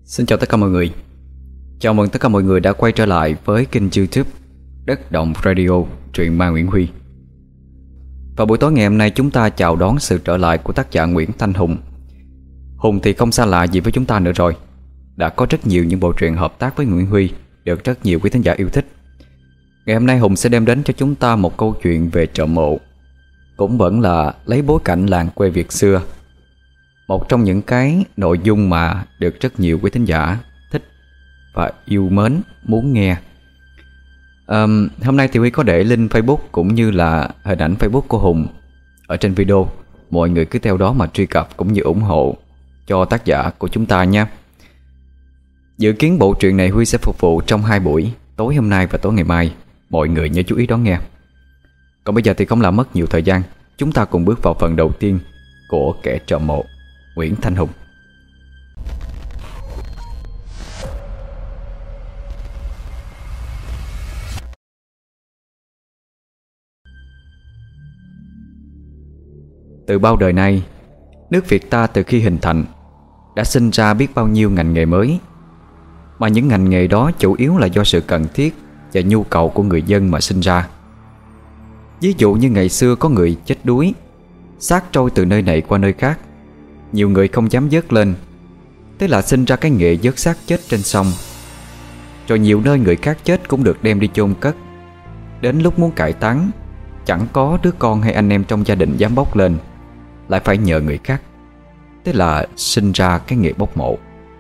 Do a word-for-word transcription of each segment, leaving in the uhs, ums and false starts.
Xin chào tất cả mọi người. Chào mừng tất cả mọi người đã quay trở lại với kênh YouTube Đất Động Radio truyện ma Nguyễn Huy. Và buổi tối ngày hôm nay chúng ta chào đón sự trở lại của tác giả Nguyễn Thanh Hùng. Hùng thì không xa lạ gì với chúng ta nữa rồi. Đã có rất nhiều những bộ truyện hợp tác với Nguyễn Huy được rất nhiều quý thính giả yêu thích. Ngày hôm nay Hùng sẽ đem đến cho chúng ta một câu chuyện về trộm mộ, cũng vẫn là lấy bối cảnh làng quê Việt xưa. Một trong những cái nội dung mà được rất nhiều quý thính giả thích và yêu mến, muốn nghe. à, Hôm nay thì Huy có để link Facebook cũng như là hình ảnh Facebook của Hùng ở trên video. Mọi người cứ theo đó mà truy cập cũng như ủng hộ cho tác giả của chúng ta nha. Dự kiến bộ truyện này Huy sẽ phục vụ trong hai buổi, tối hôm nay và tối ngày mai. Mọi người nhớ chú ý đón nghe. Còn bây giờ thì không làm mất nhiều thời gian, chúng ta cùng bước vào phần đầu tiên của Kẻ Trộm Mộ, Nguyễn Thanh Hùng. Từ bao đời nay, nước Việt ta từ khi hình thành đã sinh ra biết bao nhiêu ngành nghề mới. Mà những ngành nghề đó chủ yếu là do sự cần thiết và nhu cầu của người dân mà sinh ra. Ví dụ như ngày xưa có người chết đuối, xác trôi từ nơi này qua nơi khác, nhiều người không dám vớt lên, thế là sinh ra cái nghề vớt xác chết trên sông. Rồi nhiều nơi người khác chết cũng được đem đi chôn cất. Đến lúc muốn cải táng, chẳng có đứa con hay anh em trong gia đình dám bốc lên, lại phải nhờ người khác. Thế là sinh ra cái nghề bốc mộ.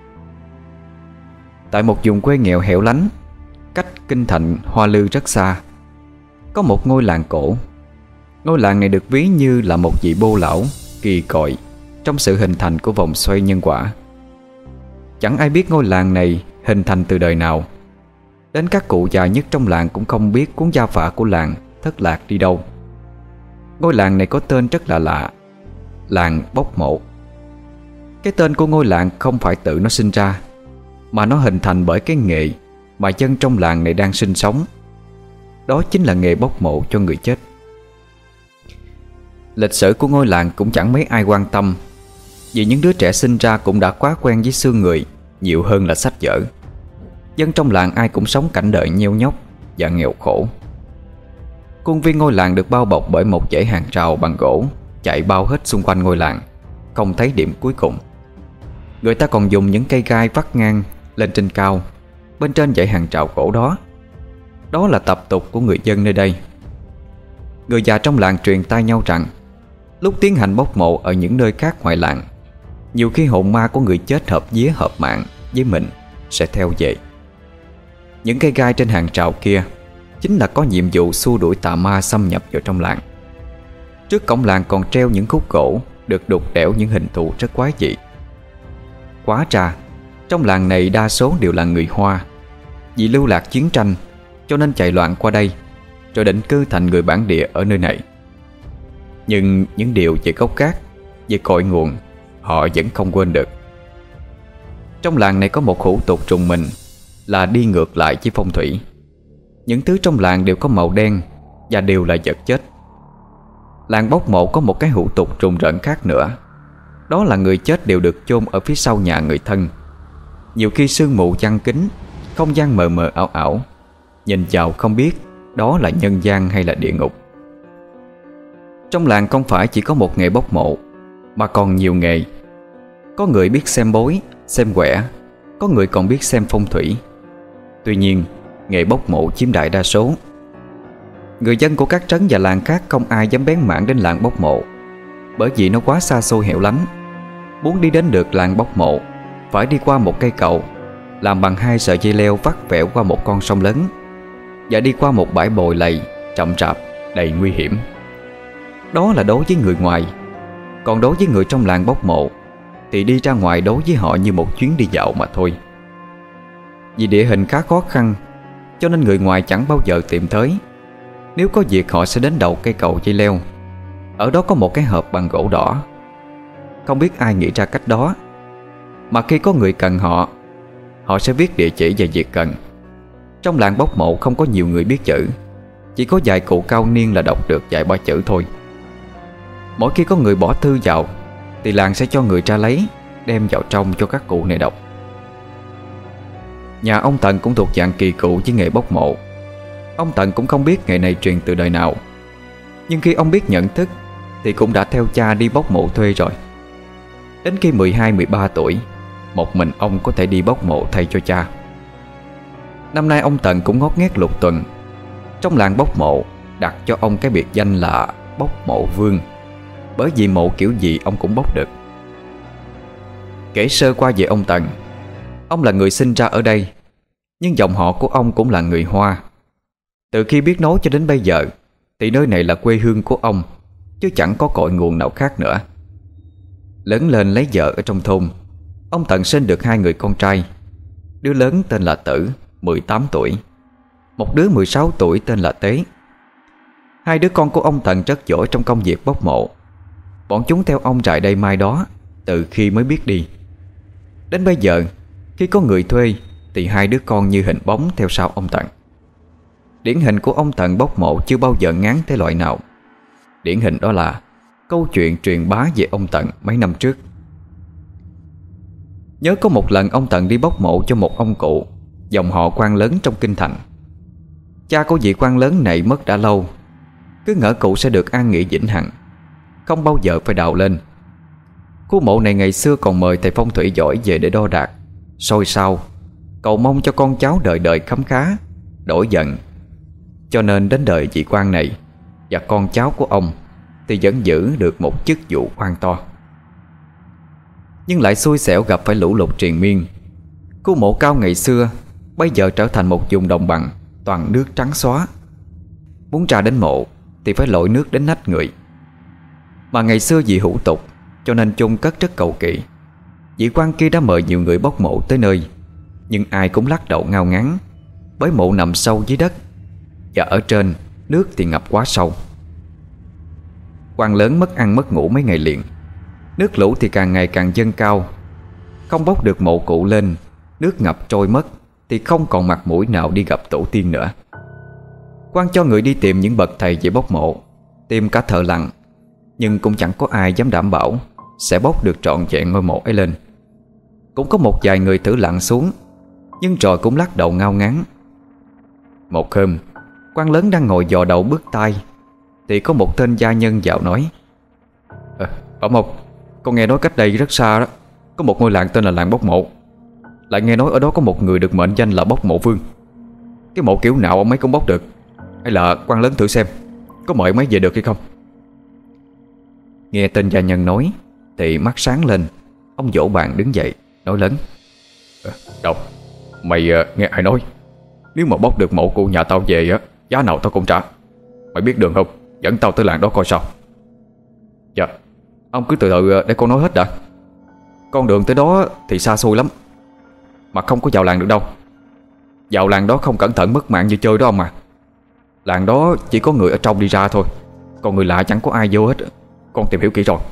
Tại một vùng quê nghèo hẻo lánh, cách kinh thành Hoa Lư rất xa, có một ngôi làng cổ. Ngôi làng này được ví như là một vị bô lão kỳ cọi trong sự hình thành của vòng xoay nhân quả. Chẳng ai biết ngôi làng này hình thành từ đời nào. Đến các cụ già nhất trong làng cũng không biết cuốn gia phả của làng thất lạc đi đâu. Ngôi làng này có tên rất là lạ: làng bốc mộ. Cái tên của ngôi làng không phải tự nó sinh ra, mà nó hình thành bởi cái nghề mà dân trong làng này đang sinh sống. Đó chính là nghề bốc mộ cho người chết. Lịch sử của ngôi làng cũng chẳng mấy ai quan tâm, vì những đứa trẻ sinh ra cũng đã quá quen với xương người nhiều hơn là sách vở. Dân trong làng ai cũng sống cảnh đời nheo nhóc và nghèo khổ. Khuôn viên ngôi làng được bao bọc bởi một dãy hàng rào bằng gỗ chạy bao hết xung quanh ngôi làng, không thấy điểm cuối cùng. Người ta còn dùng những cây gai vắt ngang lên trên cao bên trên dãy hàng rào gỗ đó. Đó là tập tục của người dân nơi đây. Người già trong làng truyền tai nhau rằng lúc tiến hành bốc mộ ở những nơi khác ngoài làng, nhiều khi hồn ma của người chết hợp vía hợp mạng với mình sẽ theo về. Những cây gai trên hàng rào kia chính là có nhiệm vụ xua đuổi tà ma xâm nhập vào trong làng. Trước cổng làng còn treo những khúc gỗ được đục đẽo những hình thù rất quái dị. Quá ra trong làng này đa số đều là người Hoa. Vì lưu lạc chiến tranh cho nên chạy loạn qua đây, rồi định cư thành người bản địa ở nơi này. Nhưng những điều về gốc gác, về cội nguồn, họ vẫn không quên được. Trong làng này có một hủ tục trùng mình là đi ngược lại với phong thủy. Những thứ trong làng đều có màu đen và đều là vật chết. Làng bốc mộ có một cái hủ tục trùng rợn khác nữa. Đó là người chết đều được chôn ở phía sau nhà người thân. Nhiều khi sương mù giăng kín, không gian mờ mờ ảo ảo, nhìn vào không biết đó là nhân gian hay là địa ngục. Trong làng không phải chỉ có một nghề bốc mộ, mà còn nhiều nghề. Có người biết xem bói, xem quẻ, có người còn biết xem phong thủy. Tuy nhiên, nghề bốc mộ chiếm đại đa số. Người dân của các trấn và làng khác không ai dám bén mảng đến làng bốc mộ, bởi vì nó quá xa xôi hẻo lánh. Muốn đi đến được làng bốc mộ, phải đi qua một cây cầu làm bằng hai sợi dây leo vắt vẻo qua một con sông lớn, và đi qua một bãi bồi lầy chậm rạp đầy nguy hiểm. Đó là đối với người ngoài. Còn đối với người trong làng bốc mộ thì đi ra ngoài đối với họ như một chuyến đi dạo mà thôi. Vì địa hình khá khó khăn, cho nên người ngoài chẳng bao giờ tìm tới. Nếu có việc họ sẽ đến đầu cây cầu dây leo. Ở đó có một cái hộp bằng gỗ đỏ. Không biết ai nghĩ ra cách đó, mà khi có người cần họ, họ sẽ viết địa chỉ và việc cần. Trong làng bốc mộ không có nhiều người biết chữ, chỉ có vài cụ cao niên là đọc được vài ba chữ thôi. Mỗi khi có người bỏ thư vào thì làng sẽ cho người ra lấy, đem vào trong cho các cụ này đọc. Nhà ông Tần cũng thuộc dạng kỳ cựu với nghề bốc mộ. Ông Tần cũng không biết nghề này truyền từ đời nào, nhưng khi ông biết nhận thức thì cũng đã theo cha đi bốc mộ thuê rồi. Đến khi mười hai mười ba tuổi, một mình ông có thể đi bốc mộ thay cho cha. Năm nay ông Tần cũng ngót nghét lục tuần. Trong làng bốc mộ đặt cho ông cái biệt danh là bốc mộ vương, bởi vì mộ kiểu gì ông cũng bốc được. Kể sơ qua về ông Tần, ông là người sinh ra ở đây, nhưng dòng họ của ông cũng là người Hoa. Từ khi biết nói cho đến bây giờ thì nơi này là quê hương của ông, chứ chẳng có cội nguồn nào khác nữa. Lớn lên lấy vợ ở trong thôn, ông Tần sinh được hai người con trai. Đứa lớn tên là Tử, mười tám tuổi. Một đứa mười sáu tuổi tên là Tế. Hai đứa con của ông Tần rất giỏi trong công việc bốc mộ. Bọn chúng theo ông trải đây mai đó từ khi mới biết đi. Đến bây giờ, khi có người thuê thì hai đứa con như hình bóng theo sau ông Tần. Điển hình của ông Tần bốc mộ chưa bao giờ ngán thế loại nào. Điển hình đó là câu chuyện truyền bá về ông Tần mấy năm trước. Nhớ có một lần ông Tần đi bốc mộ cho một ông cụ dòng họ quan lớn trong kinh thành. Cha của vị quan lớn này mất đã lâu, cứ ngỡ cụ sẽ được an nghỉ vĩnh hằng, không bao giờ phải đào lên. Khu mộ này ngày xưa còn mời thầy phong thủy giỏi về để đo đạc, soi sao, cầu mong cho con cháu đời đời khấm khá, đổi giận. Cho nên đến đời vị quan này và con cháu của ông thì vẫn giữ được một chức vụ quan to. Nhưng lại xui xẻo gặp phải lũ lụt triền miên. Khu mộ cao ngày xưa bây giờ trở thành một vùng đồng bằng toàn nước trắng xóa. Muốn ra đến mộ thì phải lội nước đến nách người. Mà ngày xưa vì hủ tục cho nên chôn cất rất cầu kỳ. Vị quan kia đã mời nhiều người bốc mộ tới nơi, nhưng ai cũng lắc đầu ngao ngán, bởi mộ nằm sâu dưới đất, và ở trên nước thì ngập quá sâu. Quan lớn mất ăn mất ngủ mấy ngày liền. Nước lũ thì càng ngày càng dâng cao. Không bốc được mộ cụ lên, nước ngập trôi mất thì không còn mặt mũi nào đi gặp tổ tiên nữa. Quan cho người đi tìm những bậc thầy về bốc mộ, tìm cả thợ lặn, nhưng cũng chẳng có ai dám đảm bảo sẽ bốc được trọn vẹn ngôi mộ ấy lên. Cũng có một vài người thử lặn xuống, nhưng rồi cũng lắc đầu ngao ngán. Một hôm, quan lớn đang ngồi dò đầu bước tay thì có một tên gia nhân vào nói: à, Ông Mộc, con nghe nói cách đây rất xa đó có một ngôi làng tên là làng bốc mộ. Lại nghe nói ở đó có một người được mệnh danh là bốc mộ vương. Cái mộ kiểu nào ông ấy cũng bốc được. Hay là quan lớn thử xem có mời mấy về được hay không. Nghe tên gia nhân nói thì mắt sáng lên. Ông vỗ bàn đứng dậy nói lớn: à, Đâu, mày uh, nghe ai nói nếu mà bốc được mộ của nhà tao về á, giá nào tao cũng trả. Mày biết đường không? Dẫn tao tới làng đó coi sao. Dạ, ông cứ từ từ để con nói hết đã. Con đường tới đó thì xa xôi lắm, mà không có vào làng được đâu. Vào làng đó không cẩn thận mất mạng như chơi đó ông à. Làng đó chỉ có người ở trong đi ra thôi, còn người lạ chẳng có ai vô hết. Con tìm hiểu kỹ rồi.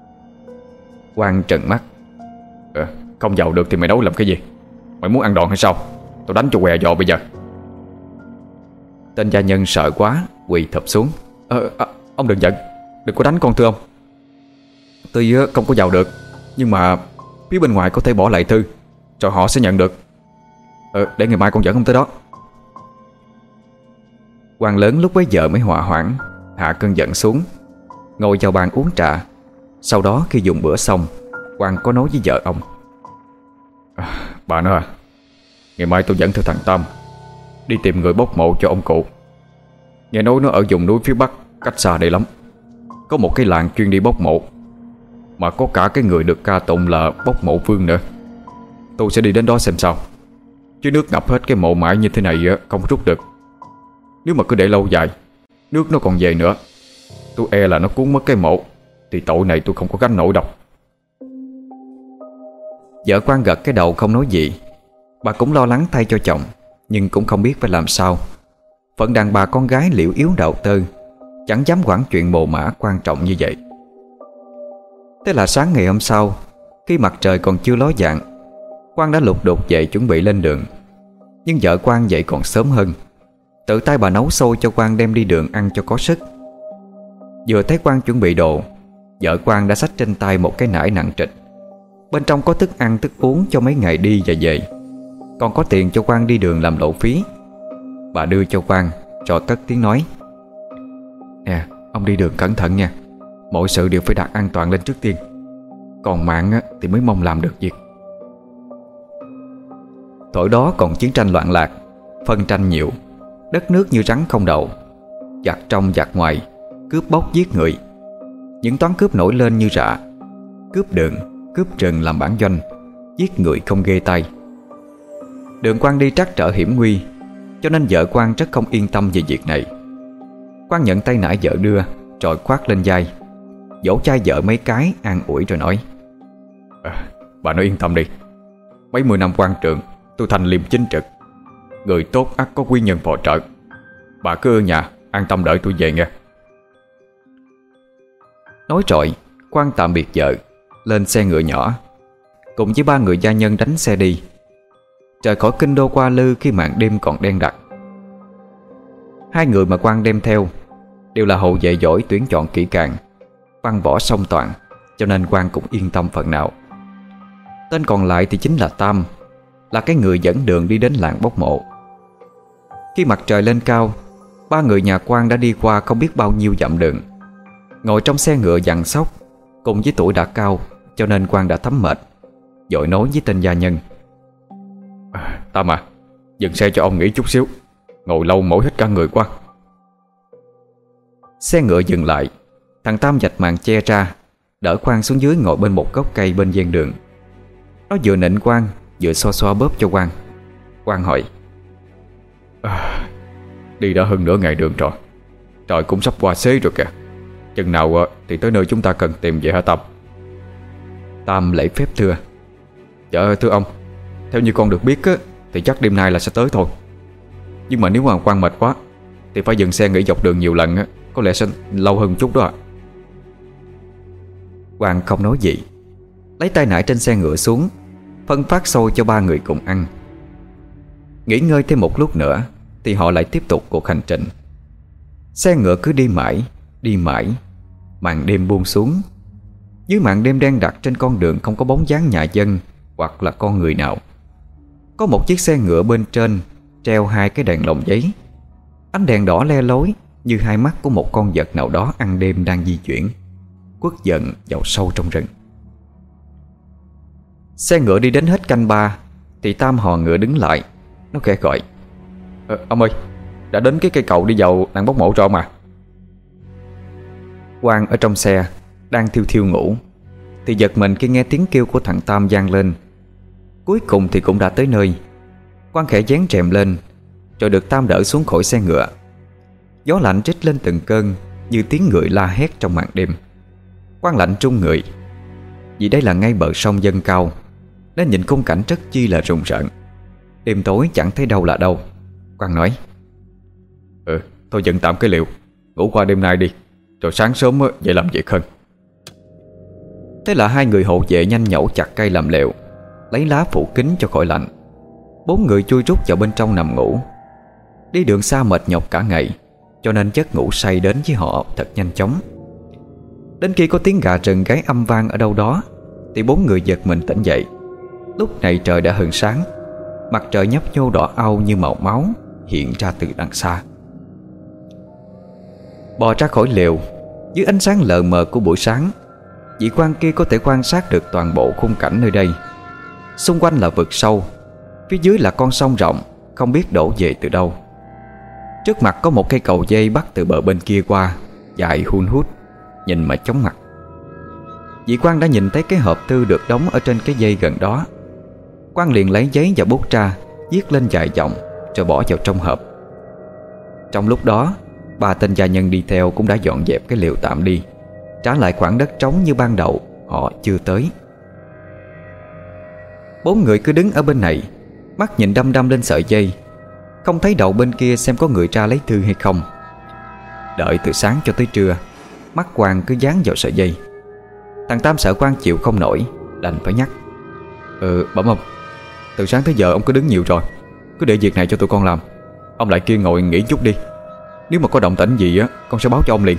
Quang trừng mắt: à, Không vào được thì mày nấu làm cái gì? Mày muốn ăn đòn hay sao? Tao đánh cho què giò bây giờ. Tên gia nhân sợ quá quỳ thụp xuống: ờ, à, Ông đừng giận, đừng có đánh con thưa ông. Tuy không có vào được, nhưng mà phía bên ngoài có thể bỏ lại thư, rồi họ sẽ nhận được. Ờ, để ngày mai con dẫn ông tới đó. Quan lớn lúc bấy giờ mới hòa hoãn, hạ cơn giận xuống, ngồi vào bàn uống trà. Sau đó khi dùng bữa xong, Quan có nói với vợ ông: à, Bà nói à, ngày mai tôi dẫn theo thằng Tam đi tìm người bốc mộ cho ông cụ. Nghe nói nó ở vùng núi phía bắc, cách xa đây lắm. Có một cái làng chuyên đi bốc mộ, mà có cả cái người được ca tụng là bốc mộ vương nữa. Tôi sẽ đi đến đó xem sao. Chứ nước ngập hết cái mộ mãi như thế này không rút được. Nếu mà cứ để lâu dài, nước nó còn về nữa, tôi e là nó cuốn mất cái mộ, thì tội này tôi không có gánh nổi đâu. Vợ Quan gật cái đầu không nói gì. Bà cũng lo lắng thay cho chồng, nhưng cũng không biết phải làm sao. Phận đàn bà con gái liễu yếu đạo tơ, chẳng dám quản chuyện mồ mả quan trọng như vậy. Thế là sáng ngày hôm sau, khi mặt trời còn chưa ló dạng, Quan đã lục đục dậy chuẩn bị lên đường. Nhưng vợ Quan dậy còn sớm hơn. Tự tay bà nấu xôi cho Quan đem đi đường ăn cho có sức. Vừa thấy Quan chuẩn bị đồ, vợ Quan đã xách trên tay một cái nải nặng trịch. Bên trong có thức ăn thức uống cho mấy ngày đi và về. còn có tiền cho Quang đi đường làm lộ phí. Bà đưa cho Quang rồi cất tiếng nói: Nè, ông đi đường cẩn thận nha. Mọi sự đều phải đặt an toàn lên trước tiên. Còn mạng á, thì mới mong làm được việc. Tuổi đó còn chiến tranh loạn lạc, phân tranh nhiều, đất nước như rắn không đầu, giặc trong giặc ngoài, cướp bóc giết người. Những toán cướp nổi lên như rạ. Cướp đường, cướp rừng làm bản doanh, giết người không ghê tay. Đường Quang đi trắc trở hiểm nguy, cho nên vợ Quang rất không yên tâm về việc này. Quang nhận tay nải vợ đưa, rồi khoác lên vai, vỗ chai vợ mấy cái an ủi rồi nói: à, Bà nói yên tâm đi. Mấy mươi năm quan trường, tôi thành liêm chính trực. Người tốt ắt có quý nhân phò trợ. Bà cứ ở nhà an tâm đợi tôi về nghe. Nói rồi Quang tạm biệt vợ, lên xe ngựa nhỏ, cùng với ba người gia nhân đánh xe đi. Trời khỏi kinh đô qua Lư khi màn đêm còn đen đặc. Hai người mà Quang đem theo đều là hậu vệ giỏi tuyển chọn kỹ càng, văn võ song toàn, cho nên Quang cũng yên tâm phần nào. Tên còn lại thì chính là Tam, là cái người dẫn đường đi đến làng bốc mộ. Khi mặt trời lên cao, ba người nhà Quang đã đi qua không biết bao nhiêu dặm đường. Ngồi trong xe ngựa dằn sóc, cùng với tuổi đã cao, cho nên Quang đã thấm mệt, vội nói với tên gia nhân: à, Tam à, dừng xe cho ông nghỉ chút xíu. Ngồi lâu mỏi hết cả người quá. Xe ngựa dừng lại. Thằng Tam vạch màn che ra, đỡ Quang xuống dưới ngồi bên một gốc cây bên ven đường. Nó vừa nịnh Quang, vừa xoa xoa bóp cho Quang. Quang hỏi: à, đi đã hơn nửa ngày đường rồi. Trời cũng sắp qua xế rồi kìa. Chừng nào thì tới nơi chúng ta cần tìm vậy hả Tam? Tam lễ phép thưa: Dạ thưa ông, theo như con được biết á, thì chắc đêm nay là sẽ tới thôi. Nhưng mà nếu mà Quang mệt quá thì phải dừng xe nghỉ dọc đường nhiều lần á, có lẽ sẽ lâu hơn chút đó ạ. Quang không nói gì, lấy tay nải trên xe ngựa xuống, phân phát xôi cho ba người cùng ăn. Nghỉ ngơi thêm một lúc nữa thì họ lại tiếp tục cuộc hành trình. Xe ngựa cứ đi mãi, đi mãi. Màn đêm buông xuống. Dưới màn đêm đen đặc trên con đường không có bóng dáng nhà dân hoặc là con người nào. Có một chiếc xe ngựa bên trên treo hai cái đèn lồng giấy. Ánh đèn đỏ le lói như hai mắt của một con vật nào đó ăn đêm đang di chuyển, quất dần vào sâu trong rừng. Xe ngựa đi đến hết canh ba thì Tam hò ngựa đứng lại. Nó khẽ gọi: ờ, Ông ơi, đã đến cái cây cầu đi vào làng bốc mộ rồi ông à? Quang ở trong xe đang thiêu thiêu ngủ thì giật mình khi nghe tiếng kêu của thằng Tam vang lên. Cuối cùng thì cũng đã tới nơi. Quang khẽ vén rèm lên, rồi được Tam đỡ xuống khỏi xe ngựa. Gió lạnh trích lên từng cơn, như tiếng người la hét trong màn đêm. Quang lạnh trung người, vì đây là ngay bờ sông dâng cao, nên nhìn khung cảnh rất chi là rùng rợn. Đêm tối chẳng thấy đâu là đâu. Quang nói: Ừ, thôi dựng tạm cái liều, ngủ qua đêm nay đi, rồi sáng sớm dậy làm việc hơn. Thế là hai người hộ vệ nhanh nhẩu chặt cây làm lều, lấy lá phủ kín cho khỏi lạnh. Bốn người chui rút vào bên trong nằm ngủ. Đi đường xa mệt nhọc cả ngày, cho nên giấc ngủ say đến với họ thật nhanh chóng. Đến khi có tiếng gà rừng gáy âm vang ở đâu đó thì bốn người giật mình tỉnh dậy. Lúc này trời đã hừng sáng, mặt trời nhấp nhô đỏ au như màu máu hiện ra từ đằng xa. Bò ra khỏi lều, dưới ánh sáng lờ mờ của buổi sáng, vị quan kia có thể quan sát được toàn bộ khung cảnh nơi đây. Xung quanh là vực sâu, phía dưới là con sông rộng không biết đổ về từ đâu. Trước mặt có một cây cầu dây bắt từ bờ bên kia qua, dài hun hút, nhìn mà chóng mặt. Vị quan đã nhìn thấy cái hộp thư được đóng ở trên cái dây gần đó. Quan liền lấy giấy và bút ra, viết lên vài dòng rồi bỏ vào trong hộp. Trong lúc đó, ba tên gia nhân đi theo cũng đã dọn dẹp cái lều tạm đi, trả lại khoảng đất trống như ban đầu họ chưa tới. Bốn người cứ đứng ở bên này, mắt nhìn đăm đăm lên sợi dây, không thấy đầu bên kia xem có người ra lấy thư hay không. Đợi từ sáng cho tới trưa, mắt Quang cứ dán vào sợi dây. Thằng Tam sợ Quang chịu không nổi, đành phải nhắc: Ừ, bẩm ông, từ sáng tới giờ ông cứ đứng nhiều rồi, cứ để việc này cho tụi con làm. Ông lại kia ngồi nghỉ chút đi, nếu mà có động tĩnh gì á, con sẽ báo cho ông liền.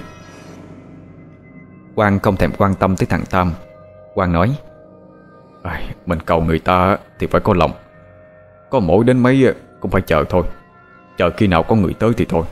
Quang không thèm quan tâm tới thằng Tam. Quang nói: Mình cầu người ta thì phải có lòng. Có mỗi đến mấy cũng phải chờ thôi. Chờ khi nào có người tới thì thôi.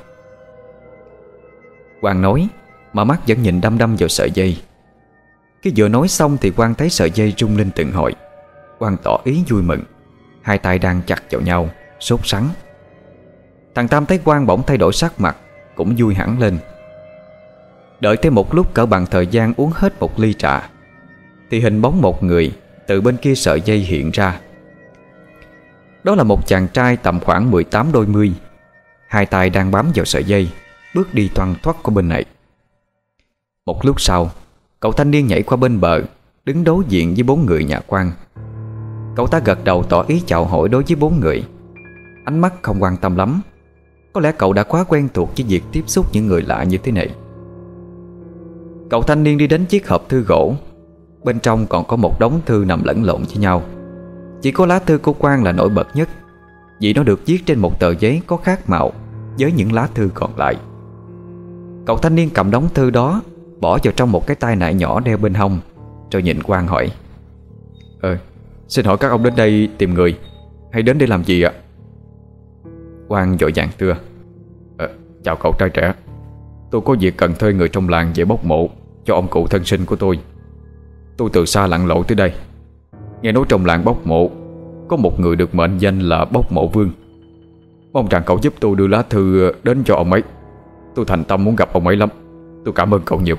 Quang nói mà mắt vẫn nhìn đăm đăm vào sợi dây. Khi vừa nói xong thì Quang thấy sợi dây rung lên từng hồi. Quang tỏ ý vui mừng, hai tay đang chặt vào nhau, sốt sắng. Thằng Tam thấy Quang bỗng thay đổi sắc mặt, cũng vui hẳn lên. Đợi thêm một lúc cỡ bằng thời gian uống hết một ly trà, thì hình bóng một người từ bên kia sợi dây hiện ra. Đó là một chàng trai tầm khoảng mười tám đôi mươi, hai tay đang bám vào sợi dây, bước đi thoăn thoắt qua bên này. Một lúc sau, cậu thanh niên nhảy qua bên bờ, đứng đối diện với bốn người nhà Quang. Cậu ta gật đầu tỏ ý chào hỏi đối với bốn người, ánh mắt không quan tâm lắm. Có lẽ cậu đã quá quen thuộc với việc tiếp xúc những người lạ như thế này. Cậu thanh niên đi đến chiếc hộp thư gỗ. Bên trong còn có một đống thư nằm lẫn lộn với nhau. Chỉ có lá thư của Quang là nổi bật nhất, vì nó được viết trên một tờ giấy có khác màu với những lá thư còn lại. Cậu thanh niên cầm đống thư đó, bỏ vào trong một cái tai nải nhỏ đeo bên hông, rồi nhìn Quang hỏi: Ờ, xin hỏi các ông đến đây tìm người hay đến để làm gì ạ? Quang vội vàng thưa: ờ, Chào cậu trai trẻ. Tôi có việc cần thuê người trong làng về bốc mộ cho ông cụ thân sinh của tôi. Tôi từ xa lặn lội tới đây. Nghe nói trong làng bốc mộ có một người được mệnh danh là Bốc Mộ Vương. Mong rằng cậu giúp tôi đưa lá thư đến cho ông ấy. Tôi thành tâm muốn gặp ông ấy lắm. Tôi cảm ơn cậu nhiều.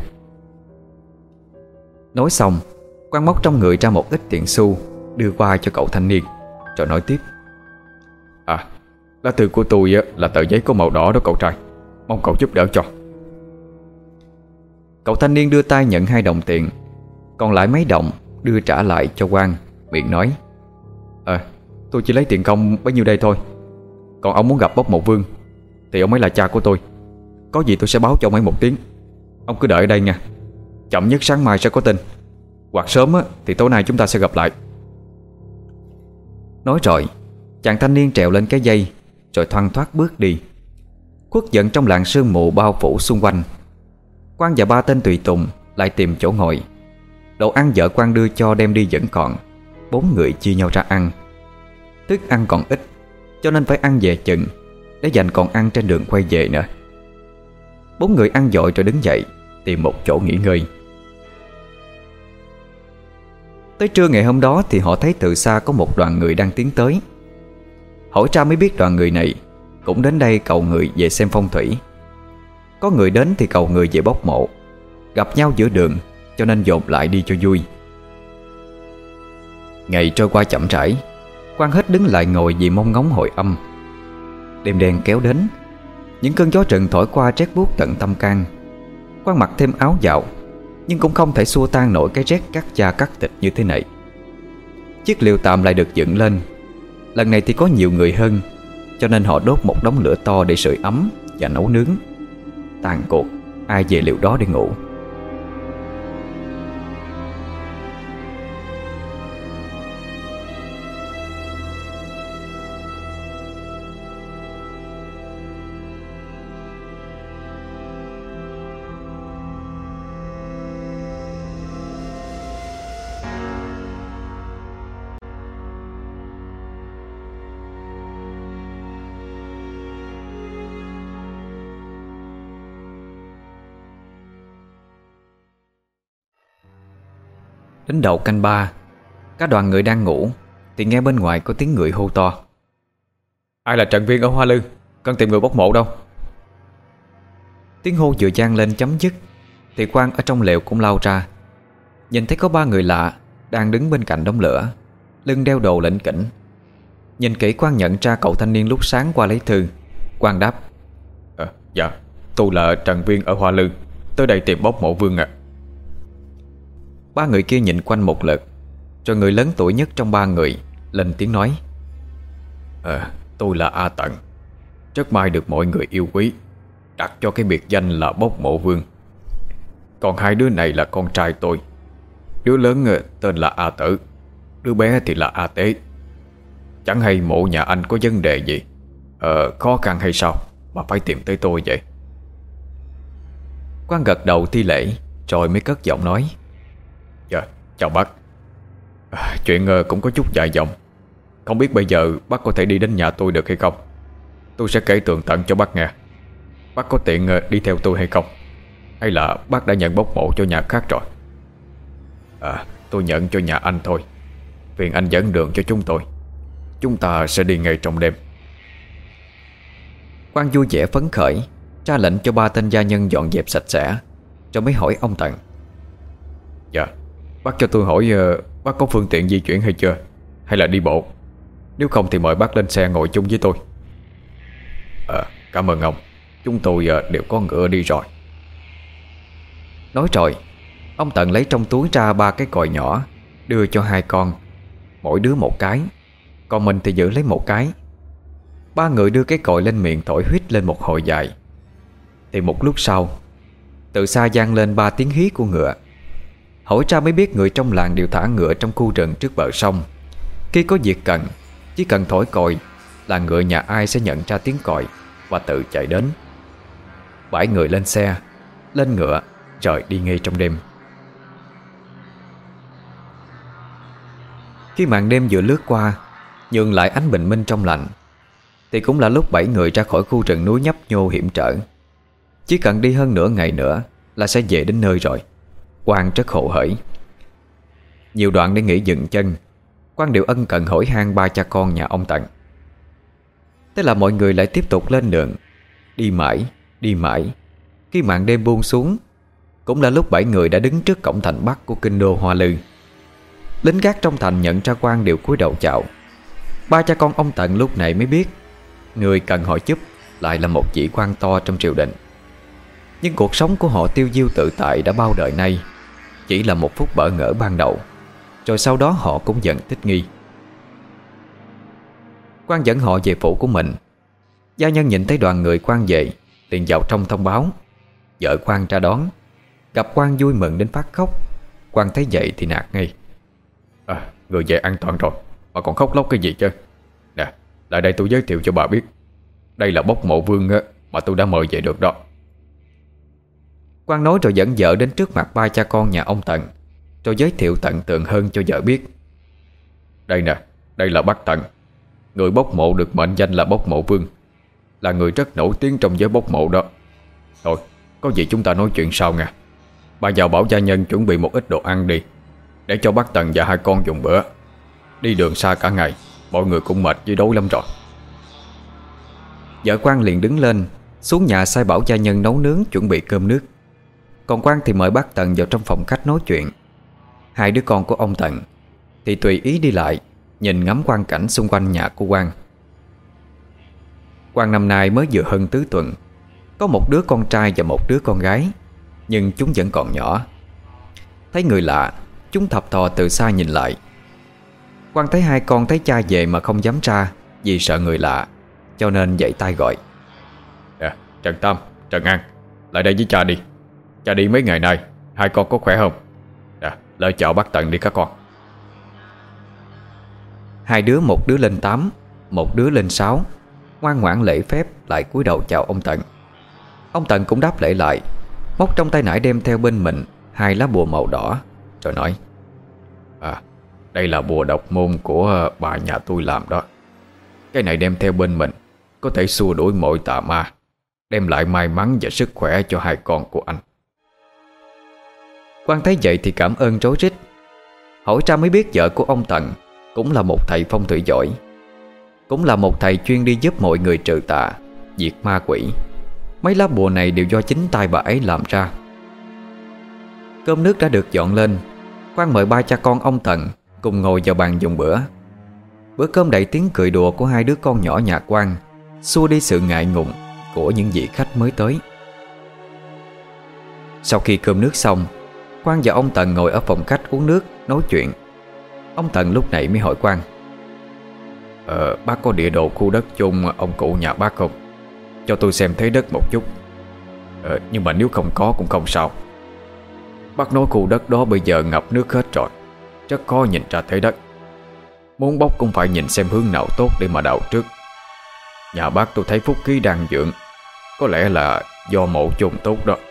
Nói xong, Quang móc trong người ra một ít tiền xu, đưa qua cho cậu thanh niên, rồi nói tiếp: À, lá thư của tôi là tờ giấy có màu đỏ đó cậu trai. Mong cậu giúp đỡ cho. Cậu thanh niên đưa tay nhận hai đồng tiền, còn lại mấy đồng đưa trả lại cho Quang, miệng nói: Ờ, tôi chỉ lấy tiền công bấy nhiêu đây thôi. Còn ông muốn gặp Bốc Mộ Vương thì ông ấy là cha của tôi. Có gì tôi sẽ báo cho ông ấy một tiếng. Ông cứ đợi ở đây nha. Chậm nhất sáng mai sẽ có tin, hoặc sớm thì tối nay chúng ta sẽ gặp lại. Nói rồi, chàng thanh niên trèo lên cái dây, rồi thoăn thoắt bước đi, khuất dần trong làn sương mù bao phủ xung quanh. Quang và ba tên tùy tùng lại tìm chỗ ngồi. Đồ ăn vợ Quang đưa cho đem đi vẫn còn. Bốn người chia nhau ra ăn. Thức ăn còn ít, cho nên phải ăn về chừng, để dành còn ăn trên đường quay về nữa. Bốn người ăn vội rồi đứng dậy, tìm một chỗ nghỉ ngơi. Tới trưa ngày hôm đó thì họ thấy từ xa có một đoàn người đang tiến tới. Hỏi ra mới biết đoàn người này cũng đến đây cầu người về xem phong thủy. Có người đến thì cầu người về bốc mộ. Gặp nhau giữa đường, cho nên dồn lại đi cho vui. Ngày trôi qua chậm rãi. Quang hết đứng lại ngồi vì mong ngóng hồi âm. Đêm đen kéo đến, những cơn gió trần thổi qua rét buốt tận tâm can. Quang mặc thêm áo dạo, nhưng cũng không thể xua tan nổi cái rét cắt da cắt thịt như thế này. Chiếc liều tạm lại được dựng lên. Lần này thì có nhiều người hơn, cho nên họ đốt một đống lửa to để sưởi ấm và nấu nướng. Tàn cuộc, ai về liều đó để ngủ. Đến đầu canh ba, cả đoàn người đang ngủ thì nghe bên ngoài có tiếng người hô to: Ai là trận viên ở Hoa Lư? Cần tìm người bốc mộ đâu? Tiếng hô vừa vang lên chấm dứt thì Quang ở trong lều cũng lao ra. Nhìn thấy có ba người lạ đang đứng bên cạnh đống lửa, lưng đeo đồ lỉnh kỉnh. Nhìn kỹ Quang nhận ra cậu thanh niên lúc sáng qua lấy thư. Quang đáp: à, Dạ, tôi là trận viên ở Hoa Lư, tới đây tìm Bốc Mộ Vương ạ. à. Ba người kia nhìn quanh một lượt, rồi người lớn tuổi nhất trong ba người lên tiếng nói: à, Tôi là A Tận, rất may được mọi người yêu quý, đặt cho cái biệt danh là Bốc Mộ Vương. Còn hai đứa này là con trai tôi. Đứa lớn tên là A Tử, đứa bé thì là A Tế. Chẳng hay mộ nhà anh có vấn đề gì, Ờ khó khăn hay sao mà phải tìm tới tôi vậy? Quang gật đầu thi lễ, rồi mới cất giọng nói: Dạ, chào bác. à, Chuyện uh, cũng có chút dài dòng. Không biết bây giờ bác có thể đi đến nhà tôi được hay không? Tôi sẽ kể tường tận cho bác nghe. Bác có tiện đi theo tôi hay không? Hay là bác đã nhận bốc mộ cho nhà khác rồi? À, tôi nhận cho nhà anh thôi. Phiền anh dẫn đường cho chúng tôi. Chúng ta sẽ đi ngay trong đêm. Quang vui vẻ phấn khởi, ra lệnh cho ba tên gia nhân dọn dẹp sạch sẽ, rồi mới hỏi ông Tần. Dạ, bác cho tôi hỏi uh, bác có phương tiện di chuyển hay chưa? Hay là đi bộ? Nếu không thì mời bác lên xe ngồi chung với tôi. À, cảm ơn ông. Chúng tôi uh, đều có ngựa đi rồi. Nói rồi, ông Tần lấy trong túi ra ba cái còi nhỏ, đưa cho hai con, mỗi đứa một cái, còn mình thì giữ lấy một cái. Ba người đưa cái còi lên miệng thổi huýt lên một hồi dài. Thì một lúc sau, từ xa vang lên ba tiếng hí của ngựa. Hỏi ra mới biết người trong làng đều thả ngựa trong khu rừng trước bờ sông. Khi có việc cần, chỉ cần thổi còi là ngựa nhà ai sẽ nhận ra tiếng còi và tự chạy đến. Bảy người lên xe, lên ngựa, rời đi ngay trong đêm. Khi màn đêm vừa lướt qua, nhường lại ánh bình minh trong lành, thì cũng là lúc bảy người ra khỏi khu rừng núi nhấp nhô hiểm trở. Chỉ cần đi hơn nửa ngày nữa là sẽ về đến nơi rồi. Quang rất hồ hởi. Nhiều đoạn để nghỉ dừng chân, Quang đều ân cần hỏi han ba cha con nhà ông Tần. Thế là mọi người lại tiếp tục lên đường. Đi mãi, đi mãi. Khi màn đêm buông xuống, cũng là lúc bảy người đã đứng trước cổng thành Bắc của kinh đô Hoa Lư. Lính gác trong thành nhận ra Quang đều cúi đầu chào. Ba cha con ông Tần lúc này mới biết người cần họ giúp lại là một vị quan to trong triều đình. Nhưng cuộc sống của họ tiêu diêu tự tại đã bao đời nay chỉ là một phút bỡ ngỡ ban đầu, rồi sau đó họ cũng dần thích nghi. Quang dẫn họ về phủ của mình. Gia nhân nhìn thấy đoàn người Quang về liền vào trong thông báo. Vợ Quang ra đón, gặp Quang vui mừng đến phát khóc. Quang thấy vậy thì nạt ngay. À, người về an toàn rồi mà còn khóc lóc cái gì chứ? Nè, lại đây tôi giới thiệu cho bà biết. Đây là bốc mộ vương mà tôi đã mời về được đó. Quang nói rồi dẫn vợ đến trước mặt ba cha con nhà ông Tần, rồi giới thiệu tận tường hơn cho vợ biết. Đây nè, đây là bác Tần, người bốc mộ được mệnh danh là bốc mộ vương, là người rất nổi tiếng trong giới bốc mộ đó. Thôi, có gì chúng ta nói chuyện sau nha. Bà vào bảo gia nhân chuẩn bị một ít đồ ăn đi, để cho bác Tần và hai con dùng bữa. Đi đường xa cả ngày, mọi người cũng mệt với đói lắm rồi. Vợ Quang liền đứng lên, xuống nhà sai bảo gia nhân nấu nướng chuẩn bị cơm nước. Còn Quang thì mời bác Tần vào trong phòng khách nói chuyện. Hai đứa con của ông Tần thì tùy ý đi lại, nhìn ngắm quang cảnh xung quanh nhà của Quang. Quang năm nay mới vừa hơn tứ tuần, có một đứa con trai và một đứa con gái, nhưng chúng vẫn còn nhỏ. Thấy người lạ, chúng thập thò từ xa nhìn lại. Quang thấy hai con thấy cha về mà không dám ra vì sợ người lạ, cho nên vẫy tay gọi. À, Trần Tam, Trần An, lại đây với cha đi. Cha đi mấy ngày nay, hai con có khỏe không? À, lời chào bác Tần đi các con. Hai đứa, một đứa lên tám, một đứa lên sáu, ngoan ngoãn lễ phép lại cúi đầu chào ông Tần. Ông Tần cũng đáp lễ lại, móc trong tay nải đem theo bên mình hai lá bùa màu đỏ, rồi nói. À, đây là bùa độc môn của bà nhà tôi làm đó. Cái này đem theo bên mình có thể xua đuổi mọi tà ma, đem lại may mắn và sức khỏe cho hai con của anh. Quang thấy vậy thì cảm ơn rối rít. Hỏi ra mới biết vợ của ông Tần cũng là một thầy phong thủy giỏi, cũng là một thầy chuyên đi giúp mọi người trừ tà, diệt ma quỷ. Mấy lá bùa này đều do chính tay bà ấy làm ra. Cơm nước đã được dọn lên. Quang mời ba cha con ông Tần cùng ngồi vào bàn dùng bữa. Bữa cơm đầy tiếng cười đùa của hai đứa con nhỏ nhà Quang, xua đi sự ngại ngùng của những vị khách mới tới. Sau khi cơm nước xong, Quang và ông Tần ngồi ở phòng khách uống nước, nói chuyện. Ông Tần lúc này mới hỏi Quang. Ờ, bác có địa đồ khu đất chôn ông cụ nhà bác không? Cho tôi xem thấy đất một chút. Ờ, nhưng mà nếu không có cũng không sao. Bác nói khu đất đó bây giờ ngập nước hết rồi, rất khó nhìn ra thấy đất. Muốn bốc cũng phải nhìn xem hướng nào tốt để mà đào trước. Nhà bác tôi thấy phúc khí đang vượng, có lẽ là do mộ chôn tốt đó.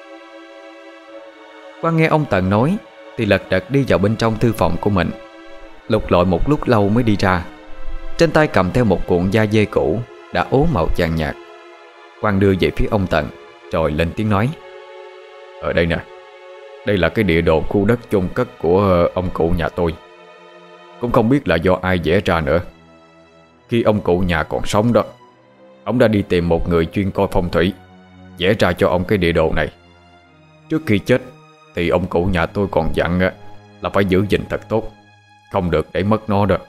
Quang nghe ông Tần nói thì lật đật đi vào bên trong thư phòng của mình, lục lọi một lúc lâu mới đi ra. Trên tay cầm theo một cuộn da dê cũ đã ố màu vàng nhạt. Quang đưa về phía ông Tần rồi lên tiếng nói: Ở đây nè, đây là cái địa đồ khu đất chôn cất của ông cụ nhà tôi. Cũng không biết là do ai vẽ ra nữa. Khi ông cụ nhà còn sống đó, ông đã đi tìm một người chuyên coi phong thủy, vẽ ra cho ông cái địa đồ này. Trước khi chết thì ông cụ nhà tôi còn dặn là phải giữ gìn thật tốt, không được để mất nó đâu.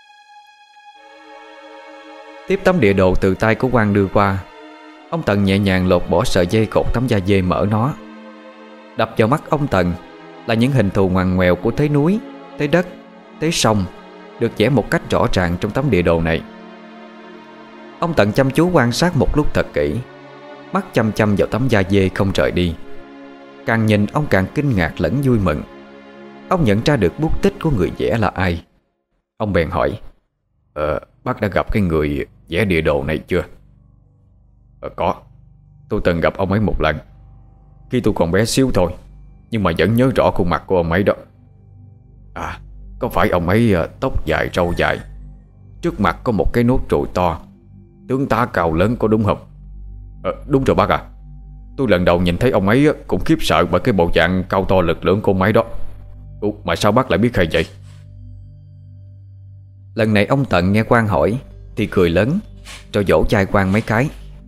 Tiếp tấm địa đồ từ tay của Quang đưa qua, ông Tần nhẹ nhàng lột bỏ sợi dây cột tấm da dê mở nó. Đập vào mắt ông Tần là những hình thù ngoằn ngoèo của thế núi, thế đất, thế sông được vẽ một cách rõ ràng trong tấm địa đồ này. Ông Tần chăm chú quan sát một lúc thật kỹ, mắt chăm chăm vào tấm da dê không rời đi. Càng nhìn ông càng kinh ngạc lẫn vui mừng. Ông nhận ra được bút tích của người vẽ là ai. Ông bèn hỏi: Ờ, bác đã gặp cái người vẽ địa đồ này chưa? Ờ, có. Tôi từng gặp ông ấy một lần, khi tôi còn bé xíu thôi, nhưng mà vẫn nhớ rõ khuôn mặt của ông ấy đó. À, có phải ông ấy tóc dài râu dài, trước mặt có một cái nốt ruồi to, tướng tá cao lớn có đúng không? Ờ, đúng rồi bác à. Tôi lần đầu nhìn thấy ông ấy cũng khiếp sợ bởi cái bộ dạng cao to lực lưỡng của ông ấy đó. Ủa, mà sao bác lại biết hay vậy? Lần này ông Tần nghe Quang hỏi thì cười lớn, rồi vỗ vai Quang mấy cái.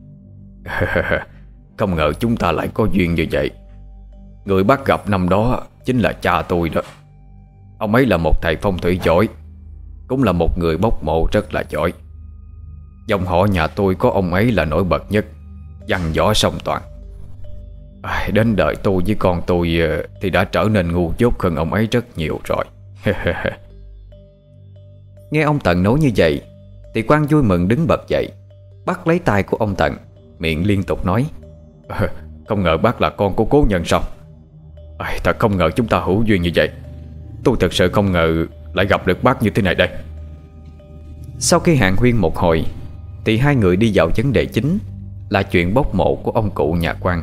Không ngờ chúng ta lại có duyên như vậy. Người bác gặp năm đó chính là cha tôi đó. Ông ấy là một thầy phong thủy giỏi, cũng là một người bốc mộ rất là giỏi. Dòng họ nhà tôi có ông ấy là nổi bật nhất, văn võ song toàn. À, đến đời tôi với con tôi thì đã trở nên ngu dốt hơn ông ấy rất nhiều rồi. Nghe ông Tần nói như vậy thì Quang vui mừng đứng bật dậy, bắt lấy tay của ông Tần, miệng liên tục nói: à, Không ngờ bác là con của cố nhân sao? À, thật không ngờ chúng ta hữu duyên như vậy. Tôi thật sự không ngờ lại gặp được bác như thế này đây. Sau khi hàn huyên một hồi thì hai người đi vào vấn đề chính, là chuyện bốc mộ của ông cụ nhà Quang.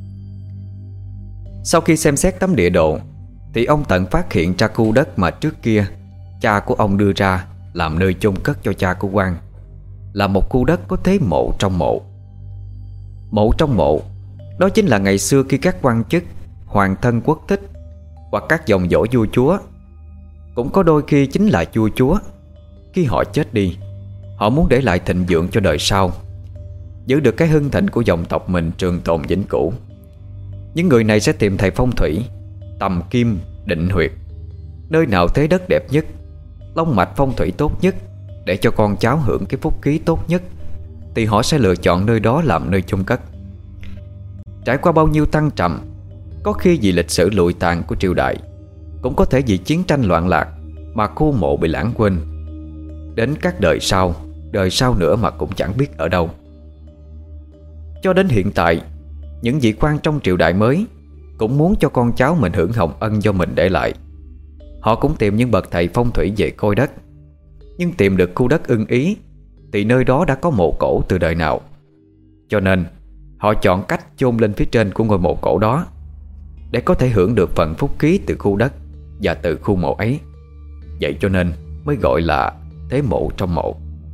Sau khi xem xét tấm địa đồ thì ông Tần phát hiện ra khu đất mà trước kia cha của ông đưa ra làm nơi chôn cất cho cha của Quang là một khu đất có thế mộ trong mộ. Mộ trong mộ đó chính là ngày xưa khi các quan chức, hoàng thân quốc thích hoặc các dòng dõi vua chúa, cũng có đôi khi chính là vua chúa, khi họ chết đi, họ muốn để lại thịnh vượng cho đời sau, giữ được cái hưng thịnh của dòng tộc mình trường tồn vĩnh cửu. Những người này sẽ tìm thầy phong thủy, tầm kim, định huyệt, nơi nào thế đất đẹp nhất, long mạch phong thủy tốt nhất, để cho con cháu hưởng cái phúc khí tốt nhất, thì họ sẽ lựa chọn nơi đó làm nơi chôn cất. Trải qua bao nhiêu thăng trầm, có khi vì lịch sử lụi tàn của triều đại, cũng có thể vì chiến tranh loạn lạc mà khu mộ bị lãng quên. Đến các đời sau, đời sau nữa mà cũng chẳng biết ở đâu. Cho đến hiện tại, những vị quan trong triều đại mới cũng muốn cho con cháu mình hưởng hồng ân do mình để lại. Họ cũng tìm những bậc thầy phong thủy về coi đất, nhưng tìm được khu đất ưng ý thì nơi đó đã có mộ cổ từ đời nào. Cho nên họ chọn cách chôn lên phía trên của ngôi mộ cổ đó, để có thể hưởng được phần phúc khí từ khu đất và từ khu mộ ấy. Vậy cho nên mới gọi là thế mộ trong mộ.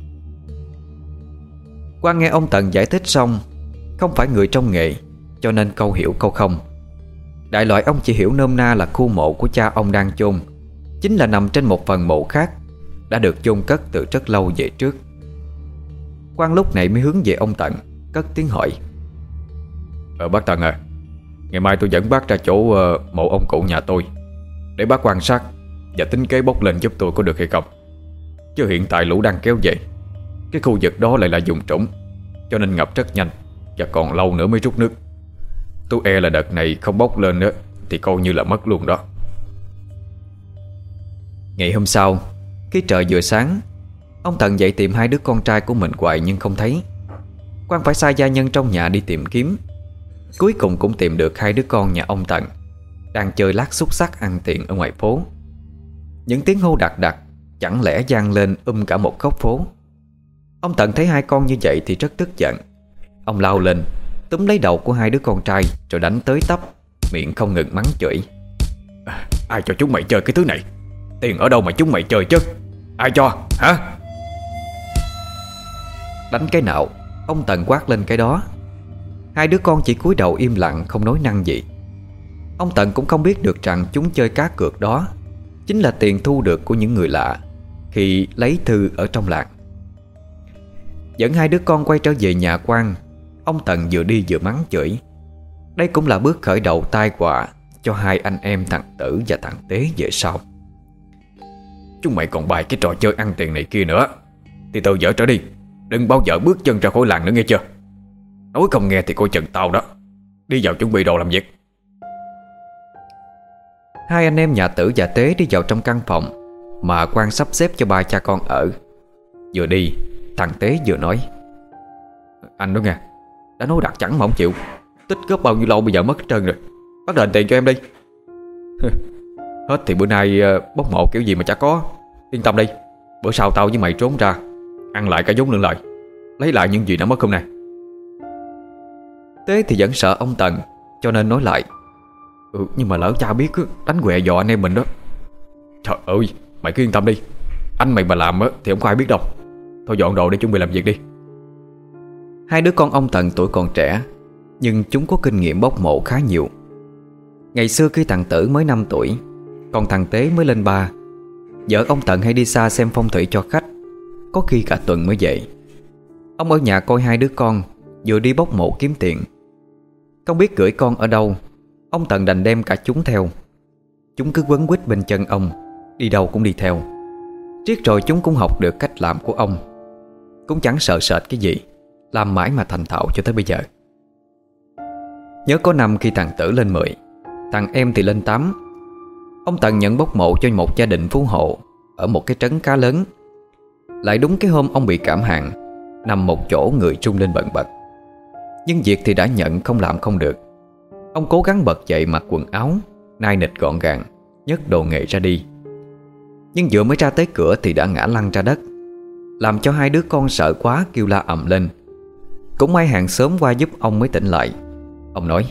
Quang nghe ông Tần giải thích xong, không phải người trong nghề, cho nên câu hiểu câu không. Đại loại ông chỉ hiểu nôm na là khu mộ của cha ông đang chôn chính là nằm trên một phần mộ khác, đã được chôn cất từ rất lâu về trước. Quang lúc này mới hướng về ông Tần, cất tiếng hỏi: Ờ bác Tần à, ngày mai tôi dẫn bác ra chỗ uh, mộ ông cụ nhà tôi, để bác quan sát và tính kế bốc lên giúp tôi có được hay không. Chứ hiện tại lũ đang kéo về, cái khu vực đó lại là vùng trũng, cho nên ngập rất nhanh, và còn lâu nữa mới rút nước. Tôi e là đợt này không bốc lên nữa thì coi như là mất luôn đó. Ngày hôm sau, khi trời vừa sáng, ông Tần dậy tìm hai đứa con trai của mình hoài nhưng không thấy. Quang phải sai gia nhân trong nhà đi tìm kiếm. Cuối cùng cũng tìm được hai đứa con nhà ông Tần đang chơi lát xúc xắc ăn tiền ở ngoài phố. Những tiếng hô đặc đặc chẳng lẽ vang lên um cả một góc phố. Ông Tần thấy hai con như vậy thì rất tức giận. Ông lao lên túm lấy đầu của hai đứa con trai rồi đánh tới tấp, miệng không ngừng mắng chửi: à, Ai cho chúng mày chơi cái thứ này? Tiền ở đâu mà chúng mày chơi chứ? Ai cho hả? Đánh cái nào ông Tần quát lên cái đó. Hai đứa con chỉ cúi đầu im lặng không nói năng gì. Ông Tần cũng không biết được rằng chúng chơi cá cược đó chính là tiền thu được của những người lạ khi lấy thư ở trong làng. Dẫn hai đứa con quay trở về nhà quan, ông Tần vừa đi vừa mắng chửi. Đây cũng là bước khởi đầu tai họa cho hai anh em thằng Tử và thằng Tế về sau. Chúng mày còn bài cái trò chơi ăn tiền này kia nữa thì tự dở trở đi. Đừng bao giờ bước chân ra khỏi làng nữa nghe chưa. Nói không nghe thì coi chừng tao đó. Đi vào chuẩn bị đồ làm việc. Hai anh em nhà Tử và Tế đi vào trong căn phòng mà quan sắp xếp cho ba cha con ở. Vừa đi, thằng Tế vừa nói: Anh đó nghe, đã nói đặt chẳng mà không chịu. Tích góp bao nhiêu lâu bây giờ mất hết trơn rồi. Bắt đền tiền cho em đi. Hết thì bữa nay bốc mộ kiểu gì mà chả có. Yên tâm đi, bữa sau tao với mày trốn ra ăn lại cả vốn lẫn lời, lấy lại những gì đã mất hôm nay. Tế thì vẫn sợ ông Tần cho nên nói lại: Ừ, nhưng mà lỡ cha biết đánh què dọ anh em mình đó. Trời ơi, mày cứ yên tâm đi. Anh mày mà làm thì không có ai biết đâu. Thôi dọn đồ để chuẩn bị làm việc đi. Hai đứa con ông Tần tuổi còn trẻ, nhưng chúng có kinh nghiệm bốc mộ khá nhiều. Ngày xưa khi thằng Tử mới năm tuổi, còn thằng Tế mới lên ba, vợ ông Tần hay đi xa xem phong thủy cho khách, có khi cả tuần mới về. Ông ở nhà coi hai đứa con, vừa đi bốc mộ kiếm tiền. Không biết gửi con ở đâu, ông Tần đành đem cả chúng theo. Chúng cứ quấn quýt bên chân ông, đi đâu cũng đi theo. Riết rồi chúng cũng học được cách làm của ông, cũng chẳng sợ sệt cái gì, làm mãi mà thành thạo cho tới bây giờ. Nhớ có năm khi thằng Tử lên mười, thằng em thì lên tám, ông Tần nhận bốc mộ cho một gia đình phú hộ ở một cái trấn khá lớn. Lại đúng cái hôm ông bị cảm hạn, nằm một chỗ người trung lên bần bật. Nhưng việc thì đã nhận, không làm không được. Ông cố gắng bật dậy mặc quần áo nai nịt gọn gàng, nhấc đồ nghề ra đi. Nhưng vừa mới ra tới cửa thì đã ngã lăn ra đất, làm cho hai đứa con sợ quá kêu la ầm lên. Cũng may hàng xóm qua giúp ông mới tỉnh lại. Ông nói: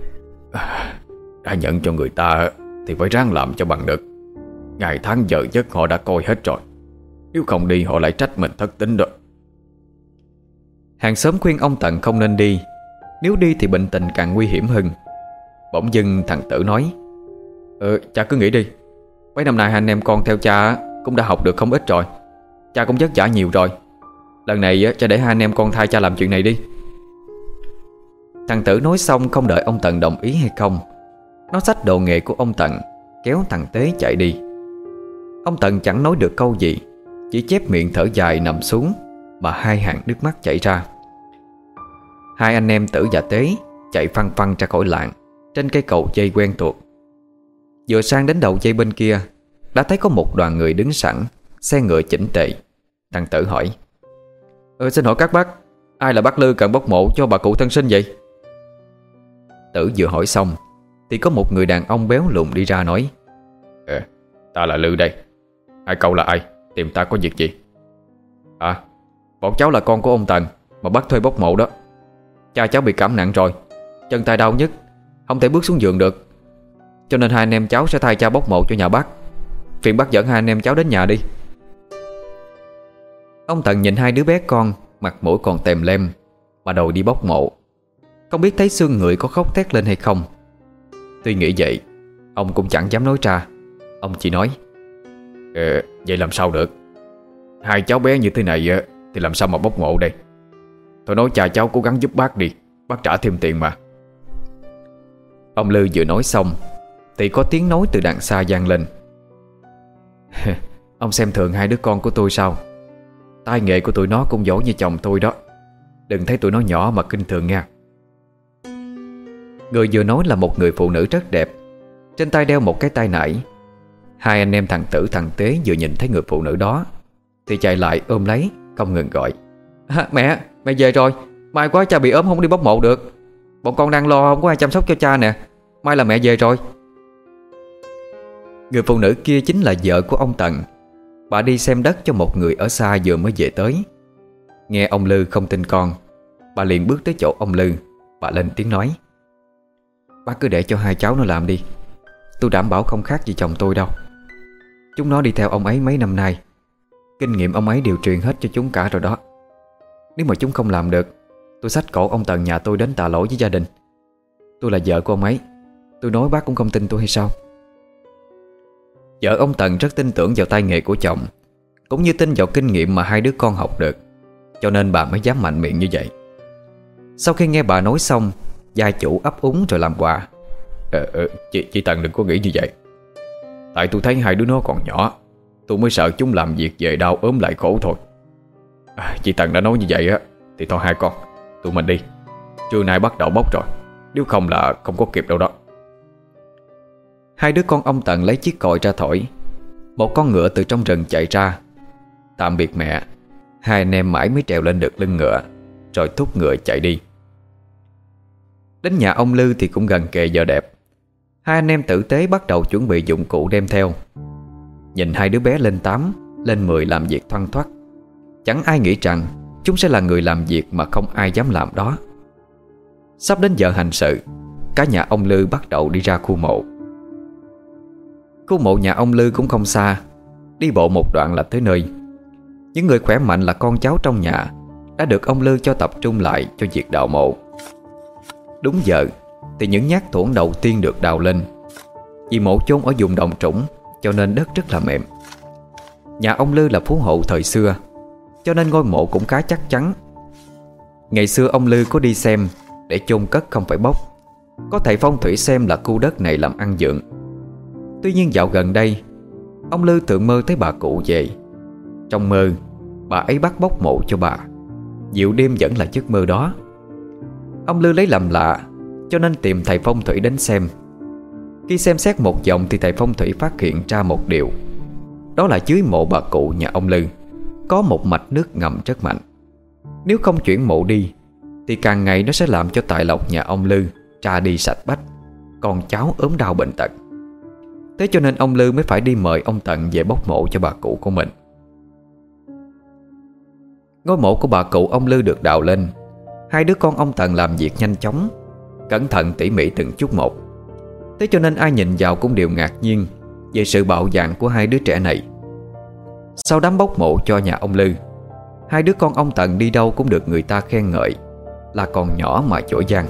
Đã nhận cho người ta thì phải ráng làm cho bằng được. Ngày tháng giờ giấc họ đã coi hết rồi, nếu không đi họ lại trách mình thất tín đó. Hàng xóm khuyên ông Tần không nên đi, nếu đi thì bệnh tình càng nguy hiểm hơn. Bỗng dưng thằng Tử nói: Ờ, cha cứ nghĩ đi. Mấy năm nay hai anh em con theo cha cũng đã học được không ít rồi. Cha cũng vất vả nhiều rồi. Lần này cha để hai anh em con thay cha làm chuyện này đi. Thằng Tử nói xong không đợi ông Tần đồng ý hay không, nó xách đồ nghề của ông Tần, kéo thằng Tế chạy đi. Ông Tần chẳng nói được câu gì, chỉ chép miệng thở dài nằm xuống mà hai hàng nước mắt chảy ra. Hai anh em Tử và Tế chạy phăng phăng ra khỏi làng, trên cây cầu dây quen thuộc. Vừa sang đến đầu dây bên kia, đã thấy có một đoàn người đứng sẵn, xe ngựa chỉnh tề. Thằng Tử hỏi: Ờ, xin hỏi các bác, ai là bác Lư cần bốc mộ cho bà cụ thân sinh vậy? Tử vừa hỏi xong thì có một người đàn ông béo lùn đi ra nói: Ờ, ta là Lư đây. Hai cậu là ai? Tìm ta có việc gì? À, bọn cháu là con của ông Tần mà bác thuê bốc mộ đó. Cha cháu bị cảm nặng rồi, chân tay đau nhức, không thể bước xuống giường được, cho nên hai anh em cháu sẽ thay cha bốc mộ cho nhà bác. Phiền bác dẫn hai anh em cháu đến nhà đi. Ông Tần nhìn hai đứa bé con, mặt mũi còn tèm lem, mà đòi đi bốc mộ. Không biết thấy xương người có khóc thét lên hay không. Tuy nghĩ vậy, ông cũng chẳng dám nói ra. Ông chỉ nói: Ờ, vậy làm sao được. Hai cháu bé như thế này thì làm sao mà bốc mộ đây. Tôi nói cha cháu cố gắng giúp bác đi, bác trả thêm tiền mà. Ông Lư vừa nói xong thì có tiếng nói từ đằng xa vang lên: Ông xem thường hai đứa con của tôi sao? Tay nghề của tụi nó cũng giỏi như chồng tôi đó. Đừng thấy tụi nó nhỏ mà kinh thường nha. Người vừa nói là một người phụ nữ rất đẹp, trên tay đeo một cái tai nải. Hai anh em thằng Tử thằng Tế vừa nhìn thấy người phụ nữ đó thì chạy lại ôm lấy, không ngừng gọi: à, Mẹ, mẹ về rồi. May quá cha bị ốm không đi bốc mộ được. Bọn con đang lo không có ai chăm sóc cho cha nè. May là mẹ về rồi. Người phụ nữ kia chính là vợ của ông Tần. Bà đi xem đất cho một người ở xa vừa mới về tới. Nghe ông Lư không tin con, bà liền bước tới chỗ ông Lư. Bà lên tiếng nói: Bác cứ để cho hai cháu nó làm đi. Tôi đảm bảo không khác gì chồng tôi đâu. Chúng nó đi theo ông ấy mấy năm nay, kinh nghiệm ông ấy đều truyền hết cho chúng cả rồi đó. Nếu mà chúng không làm được, tôi xách cổ ông Tần nhà tôi đến tạ lỗi với gia đình. Tôi là vợ của ông ấy, tôi nói bác cũng không tin tôi hay sao? Vợ ông Tần rất tin tưởng vào tay nghề của chồng, cũng như tin vào kinh nghiệm mà hai đứa con học được, cho nên bà mới dám mạnh miệng như vậy. Sau khi nghe bà nói xong, gia chủ ấp úng rồi làm quà. ờ, ờ, chị, chị Tần đừng có nghĩ như vậy. Tại tôi thấy hai đứa nó còn nhỏ, tôi mới sợ chúng làm việc về đau ốm lại khổ thôi. à, Chị Tần đã nói như vậy á thì thôi hai con, tụi mình đi. Trưa nay bắt đầu bốc rồi, nếu không là không có kịp đâu đó. Hai đứa con ông Tần lấy chiếc còi ra thổi. Một con ngựa từ trong rừng chạy ra. Tạm biệt mẹ, hai anh em mãi mới trèo lên được lưng ngựa, rồi thúc ngựa chạy đi. Đến nhà ông Lư thì cũng gần kề giờ đẹp. Hai anh em tử tế bắt đầu chuẩn bị dụng cụ đem theo. Nhìn hai đứa bé lên tám, lên mười làm việc thoăn thoắt, chẳng ai nghĩ rằng chúng sẽ là người làm việc mà không ai dám làm đó. Sắp đến giờ hành sự, cả nhà ông Lư bắt đầu đi ra khu mộ. Khu mộ nhà ông Lư cũng không xa, đi bộ một đoạn là tới nơi. Những người khỏe mạnh là con cháu trong nhà đã được ông Lư cho tập trung lại cho việc đào mộ. Đúng giờ thì những nhát thuẫn đầu tiên được đào lên. Vì mộ chôn ở vùng đồng trũng cho nên đất rất là mềm. Nhà ông Lư là phú hộ thời xưa, cho nên ngôi mộ cũng khá chắc chắn. Ngày xưa ông Lư có đi xem để chôn cất không phải bốc. Có thầy phong thủy xem là khu đất này làm ăn dượng. Tuy nhiên dạo gần đây, ông Lư tự mơ thấy bà cụ về. Trong mơ, bà ấy bắt bốc mộ cho bà. Dịu đêm vẫn là giấc mơ đó. Ông Lư lấy làm lạ, cho nên tìm thầy phong thủy đến xem. Khi xem xét một vòng thì thầy phong thủy phát hiện ra một điều. Đó là dưới mộ bà cụ nhà ông Lư có một mạch nước ngầm rất mạnh. Nếu không chuyển mộ đi thì càng ngày nó sẽ làm cho tài lộc nhà ông Lư ra đi sạch bách, con cháu ốm đau bệnh tật. Thế cho nên ông Lư mới phải đi mời ông Tần về bốc mộ cho bà cụ của mình. Ngôi mộ của bà cụ ông Lư được đào lên. Hai đứa con ông Tần làm việc nhanh chóng, cẩn thận tỉ mỉ từng chút một. Thế cho nên ai nhìn vào cũng đều ngạc nhiên về sự bạo dạn của hai đứa trẻ này. Sau đám bốc mộ cho nhà ông Lư, hai đứa con ông Tần đi đâu cũng được người ta khen ngợi là còn nhỏ mà giỏi giang.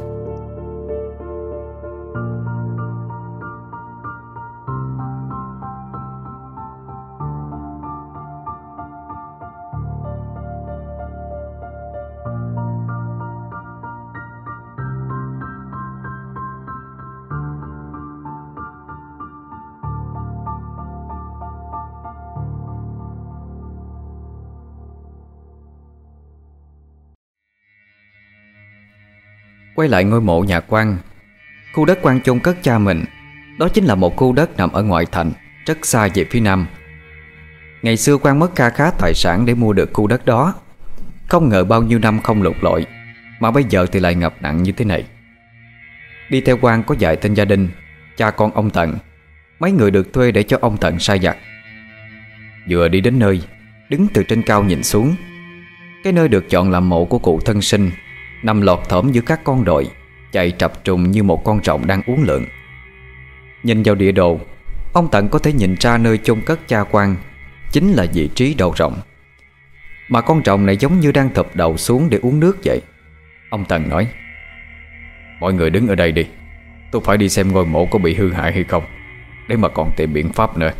Quay lại ngôi mộ nhà Quang. Khu đất Quang chôn cất cha mình, đó chính là một khu đất nằm ở ngoại thành, rất xa về phía nam. Ngày xưa Quang mất kha khá tài sản để mua được khu đất đó. Không ngờ bao nhiêu năm không lục lọi, mà bây giờ thì lại ngập nặng như thế này. Đi theo Quang có vài tên gia đình, cha con ông Tần. Mấy người được thuê để cho ông Tần sai vặt. Vừa đi đến nơi, đứng từ trên cao nhìn xuống, cái nơi được chọn làm mộ của cụ thân sinh nằm lọt thỏm giữa các con đồi, chạy trập trùng như một con rồng đang uốn lượn. Nhìn vào địa đồ, ông Tần có thể nhìn ra nơi chôn cất cha Quang chính là vị trí đầu rồng. Mà con rồng này giống như đang thụp đầu xuống để uống nước vậy. Ông Tần nói: mọi người đứng ở đây đi, tôi phải đi xem ngôi mộ có bị hư hại hay không, để mà còn tìm biện pháp nữa.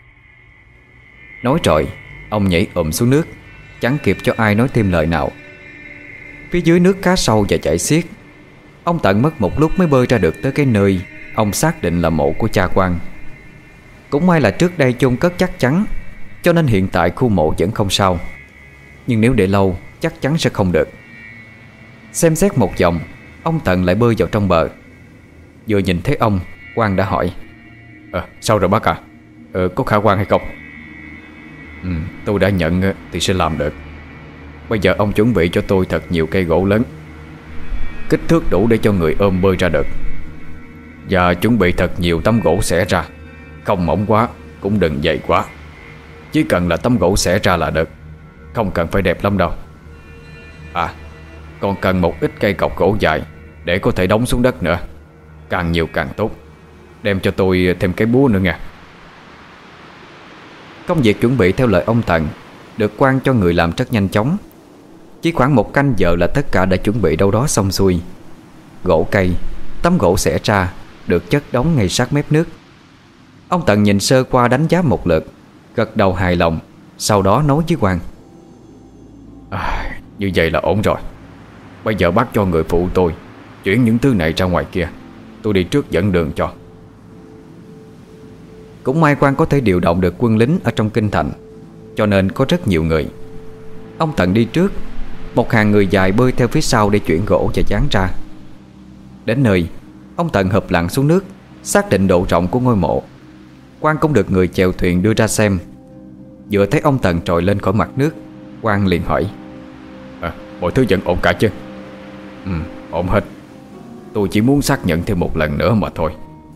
Nói rồi, ông nhảy ụm xuống nước, chẳng kịp cho ai nói thêm lời nào. Phía dưới nước khá sâu và chảy xiết. Ông Tần mất một lúc mới bơi ra được tới cái nơi ông xác định là mộ của cha Quang. Cũng may là trước đây chôn cất chắc chắn, cho nên hiện tại khu mộ vẫn không sao. Nhưng nếu để lâu chắc chắn sẽ không được. Xem xét một vòng, ông Tần lại bơi vào trong bờ. Vừa nhìn thấy ông, Quang đã hỏi: Ờ, sao rồi bác à? Ờ, có khả quan hay không? Ừ, tôi đã nhận thì sẽ làm được. Bây giờ ông chuẩn bị cho tôi thật nhiều cây gỗ lớn, kích thước đủ để cho người ôm bơi ra được. Và chuẩn bị thật nhiều tấm gỗ xẻ ra, không mỏng quá, cũng đừng dày quá. Chỉ cần là tấm gỗ xẻ ra là được, không cần phải đẹp lắm đâu. À, còn cần một ít cây cọc gỗ dài để có thể đóng xuống đất nữa. Càng nhiều càng tốt. Đem cho tôi thêm cái búa nữa nha. Công việc chuẩn bị theo lời ông Tần được Quang cho người làm rất nhanh chóng. Chỉ khoảng một canh giờ là tất cả đã chuẩn bị đâu đó xong xuôi. Gỗ cây, tấm gỗ xẻ ra được chất đóng ngay sát mép nước. Ông Tần nhìn sơ qua đánh giá một lượt, gật đầu hài lòng. Sau đó nói với Quang: à, Như vậy là ổn rồi. Bây giờ bác cho người phụ tôi chuyển những thứ này ra ngoài kia, tôi đi trước dẫn đường cho. Cũng may Quang có thể điều động được quân lính ở trong kinh thành, cho nên có rất nhiều người. Ông Tần đi trước, một hàng người dài bơi theo phía sau để chuyển gỗ và dán ra. Đến nơi, ông Tần hợp lặn xuống nước, xác định độ rộng của ngôi mộ. Quang cũng được người chèo thuyền đưa ra xem. Vừa thấy ông Tần trồi lên khỏi mặt nước, Quang liền hỏi: à, mọi thứ vẫn ổn cả chứ? Ừ, ổn hết. Tôi chỉ muốn xác nhận thêm một lần nữa mà thôi.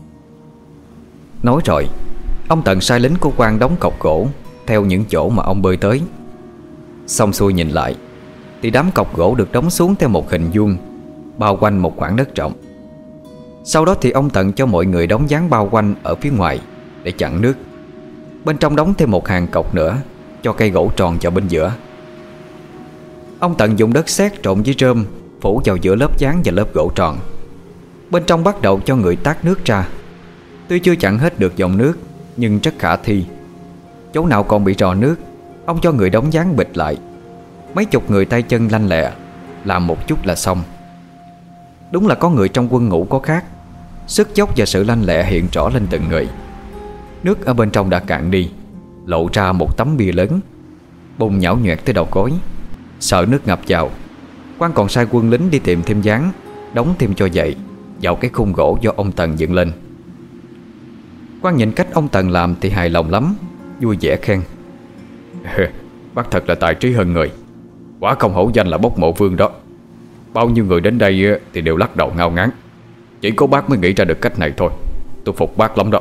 Nói rồi, ông Tần sai lính của Quang đóng cọc gỗ theo những chỗ mà ông bơi tới. Xong xuôi nhìn lại thì đám cọc gỗ được đóng xuống theo một hình vuông, bao quanh một khoảng đất rộng. Sau đó thì ông Tần cho mọi người đóng dán bao quanh ở phía ngoài để chặn nước. Bên trong đóng thêm một hàng cọc nữa, cho cây gỗ tròn vào bên giữa. Ông Tần dùng đất sét trộn với rơm phủ vào giữa lớp dán và lớp gỗ tròn. Bên trong bắt đầu cho người tát nước ra. Tuy chưa chặn hết được dòng nước, nhưng rất khả thi. Chỗ nào còn bị rò nước, ông cho người đóng dán bịt lại. Mấy chục người tay chân lanh lẹ, làm một chút là xong. Đúng là có người trong quân ngũ có khác. Sức dốc và sự lanh lẹ hiện rõ lên từng người. Nước ở bên trong đã cạn đi, lộ ra một tấm bia lớn, bùn nhão nhoẹt tới đầu gối. Sợ nước ngập vào, Quang còn sai quân lính đi tìm thêm dán, đóng thêm cho dậy vào cái khung gỗ do ông Tần dựng lên. Quang nhìn cách ông Tần làm thì hài lòng lắm, vui vẻ khen: bác thật là tài trí hơn người. Quả không hổ danh là Bốc Mộ Vương đó. Bao nhiêu người đến đây thì đều lắc đầu ngao ngán. Chỉ có bác mới nghĩ ra được cách này thôi. Tôi phục bác lắm đó.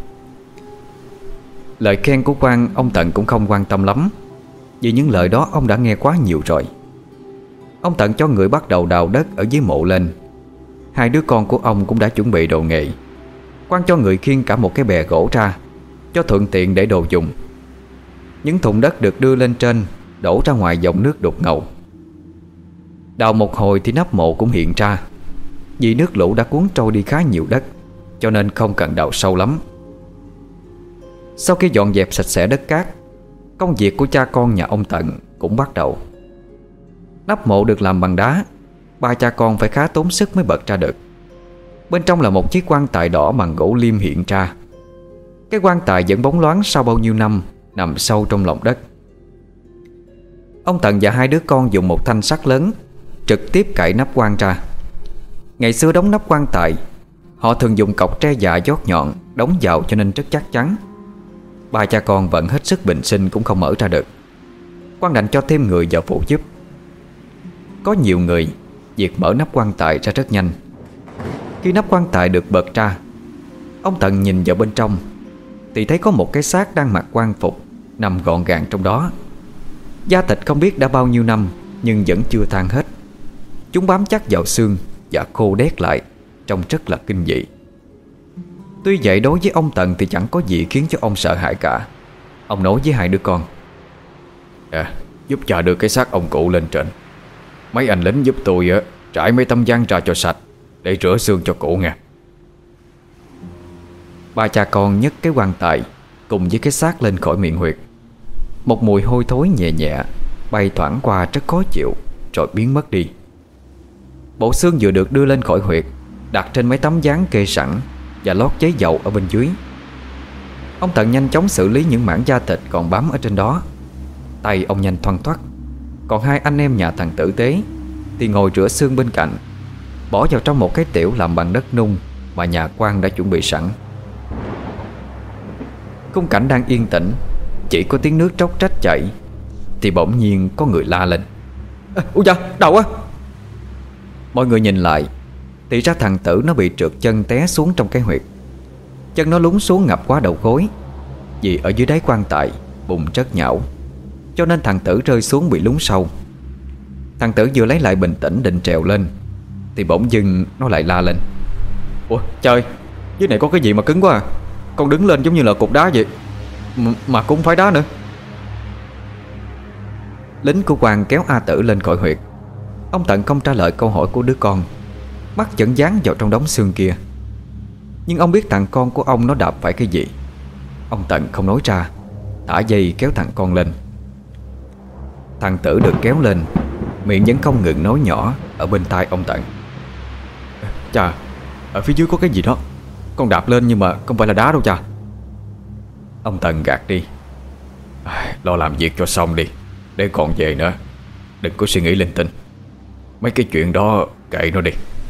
Lời khen của Quang ông Tần cũng không quan tâm lắm, vì những lời đó ông đã nghe quá nhiều rồi. Ông Tần cho người bắt đầu đào đất ở dưới mộ lên. Hai đứa con của ông cũng đã chuẩn bị đồ nghề. Quang cho người khiêng cả một cái bè gỗ ra, cho thuận tiện để đồ dùng. Những thùng đất được đưa lên trên, đổ ra ngoài dòng nước đục ngầu. Đào một hồi thì nắp mộ cũng hiện ra. Vì nước lũ đã cuốn trôi đi khá nhiều đất, cho nên không cần đào sâu lắm. Sau khi dọn dẹp sạch sẽ đất cát, công việc của cha con nhà ông Tần cũng bắt đầu. Nắp mộ được làm bằng đá, ba cha con phải khá tốn sức mới bật ra được. Bên trong là một chiếc quan tài đỏ bằng gỗ liêm hiện ra. Cái quan tài vẫn bóng loáng sau bao nhiêu năm nằm sâu trong lòng đất. Ông Tần và hai đứa con dùng một thanh sắt lớn trực tiếp cạy nắp quan ra. Ngày xưa đóng nắp quan tài, họ thường dùng cọc tre dạ dót nhọn đóng vào cho nên rất chắc chắn. Ba cha con vẫn hết sức bình sinh cũng không mở ra được. Quang đành cho thêm người vào phụ giúp. Có nhiều người, việc mở nắp quan tài ra rất nhanh. Khi nắp quan tài được bật ra, ông Tần nhìn vào bên trong thì thấy có một cái xác đang mặc quan phục nằm gọn gàng trong đó. Da thịt không biết đã bao nhiêu năm nhưng vẫn chưa than hết. Chúng bám chắc vào xương và khô đét lại, trông rất là kinh dị. Tuy vậy đối với ông Tần thì chẳng có gì khiến cho ông sợ hãi cả. Ông nói với hai đứa con: À, giúp cha đưa cái xác ông cụ lên trên. Mấy anh lính giúp tôi á trải mấy tấm ván ra cho sạch để rửa xương cho cụ nha. Ba cha con nhấc cái quan tài cùng với cái xác lên khỏi miệng huyệt. Một mùi hôi thối nhẹ nhẹ bay thoảng qua rất khó chịu, rồi biến mất đi. Bộ xương vừa được đưa lên khỏi huyệt, đặt trên mấy tấm ván kê sẵn và lót giấy dầu ở bên dưới. Ông Tần nhanh chóng xử lý những mảng da thịt còn bám ở trên đó. Tay ông nhanh thoăn thoắt. Còn hai anh em nhà thằng Tử Tế thì ngồi rửa xương bên cạnh, bỏ vào trong một cái tiểu làm bằng đất nung mà nhà quan đã chuẩn bị sẵn. Khung cảnh đang yên tĩnh, chỉ có tiếng nước róc rách chảy, thì bỗng nhiên có người la lên: à, ôi da, đau á! Mọi người nhìn lại thì ra thằng Tử nó bị trượt chân té xuống trong cái huyệt. Chân nó lún xuống ngập quá đầu gối. Vì ở dưới đáy quan tài bùn rất nhão, cho nên thằng Tử rơi xuống bị lún sâu. Thằng Tử vừa lấy lại bình tĩnh định trèo lên thì bỗng dưng nó lại la lên: ủa trời, dưới này có cái gì mà cứng quá à? Con đứng lên giống như là cục đá vậy, M mà cũng phải đá nữa. Lính của quan kéo A Tử lên khỏi huyệt. Ông Tận không trả lời câu hỏi của đứa con, mắt vẫn dán vào trong đống xương kia. Nhưng ông biết thằng con của ông nó đạp phải cái gì. Ông Tận không nói ra, thả dây kéo thằng con lên. Thằng Tử được kéo lên, miệng vẫn không ngừng nói nhỏ ở bên tai ông Tận: Chà, ở phía dưới có cái gì đó. Con đạp lên nhưng mà không phải là đá đâu cha. Ông Tận gạt đi: à, Lo làm việc cho xong đi, để còn về nữa. Đừng có suy nghĩ linh tinh. Mấy cái chuyện đó kệ nó đi.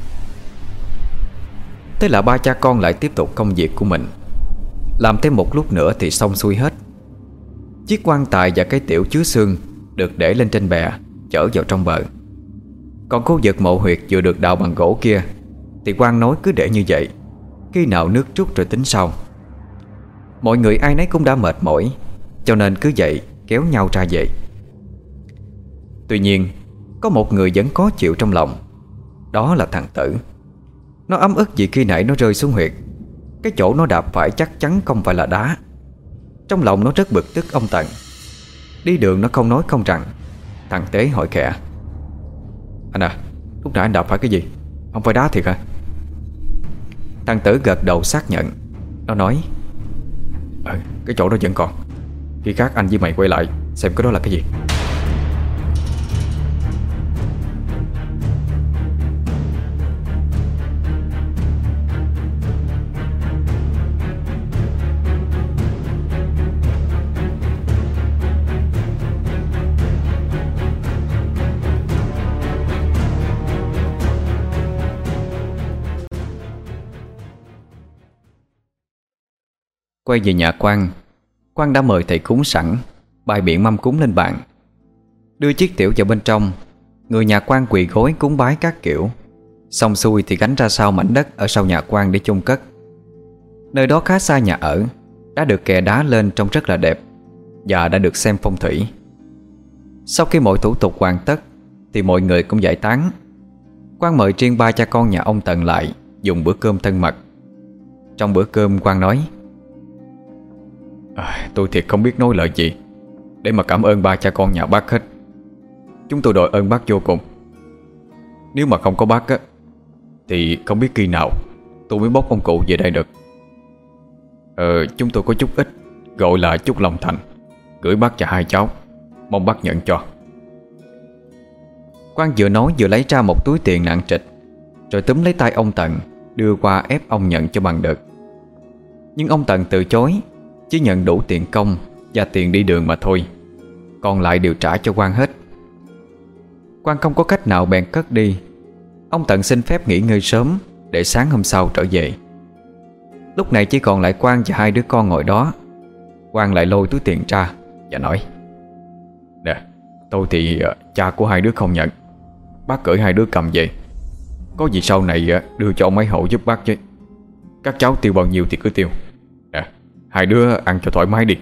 Thế là ba cha con lại tiếp tục công việc của mình. Làm thêm một lúc nữa thì xong xuôi hết. Chiếc quan tài và cái tiểu chứa xương được để lên trên bè, chở vào trong bờ. Còn khu vực mộ huyệt vừa được đào bằng gỗ kia thì quan nói cứ để như vậy, khi nào nước trút rồi tính sau. Mọi người ai nấy cũng đã mệt mỏi, cho nên cứ vậy kéo nhau ra về. Tuy nhiên có một người vẫn khó chịu trong lòng. Đó là thằng Tử. Nó ấm ức vì khi nãy nó rơi xuống huyệt, cái chỗ nó đạp phải chắc chắn không phải là đá. Trong lòng nó rất bực tức ông Tận. Đi đường nó không nói không rằng. Thằng Tế hỏi khẽ: Anh à, lúc nãy anh đạp phải cái gì? Không phải đá thiệt hả? Thằng Tử gật đầu xác nhận. Nó nói: ờ, Cái chỗ đó vẫn còn. Khi khác anh với mày quay lại xem cái đó là cái gì. Quay về nhà quan, quan đã mời thầy cúng sẵn, bày biện mâm cúng lên bàn. Đưa chiếc tiểu vào bên trong, người nhà quan quỳ gối cúng bái các kiểu. Xong xuôi thì gánh ra sau mảnh đất ở sau nhà quan để chôn cất. Nơi đó khá xa nhà ở, đã được kè đá lên trông rất là đẹp, và đã được xem phong thủy. Sau khi mọi thủ tục hoàn tất thì mọi người cũng giải tán. Quan mời riêng ba cha con nhà ông Tận lại dùng bữa cơm thân mật. Trong bữa cơm quan nói: à, Tôi thiệt không biết nói lời gì để mà cảm ơn ba cha con nhà bác hết. Chúng tôi đội ơn bác vô cùng. Nếu mà không có bác á, thì không biết khi nào tôi mới bốc ông cụ về đây được. Ờ, chúng tôi có chút ít, gọi là chút lòng thành, gửi bác cho hai cháu, mong bác nhận cho. Quan vừa nói vừa lấy ra một túi tiền nặng trịch, rồi túm lấy tay ông Tận, đưa qua ép ông nhận cho bằng được. Nhưng ông Tận từ chối, chỉ nhận đủ tiền công và tiền đi đường mà thôi, còn lại đều trả cho quan hết. Quan không có cách nào bèn cất đi. Ông Tận xin phép nghỉ ngơi sớm để sáng hôm sau trở về. Lúc này chỉ còn lại quan và hai đứa con ngồi đó. Quan lại lôi túi tiền ra và nói: Nè, tôi thì uh, cha của hai đứa không nhận. Bác gửi hai đứa cầm về. Có gì sau này uh, đưa cho mấy hộ giúp bác chứ. Các cháu tiêu bao nhiêu thì cứ tiêu. Nè, hai đứa ăn cho thoải mái đi.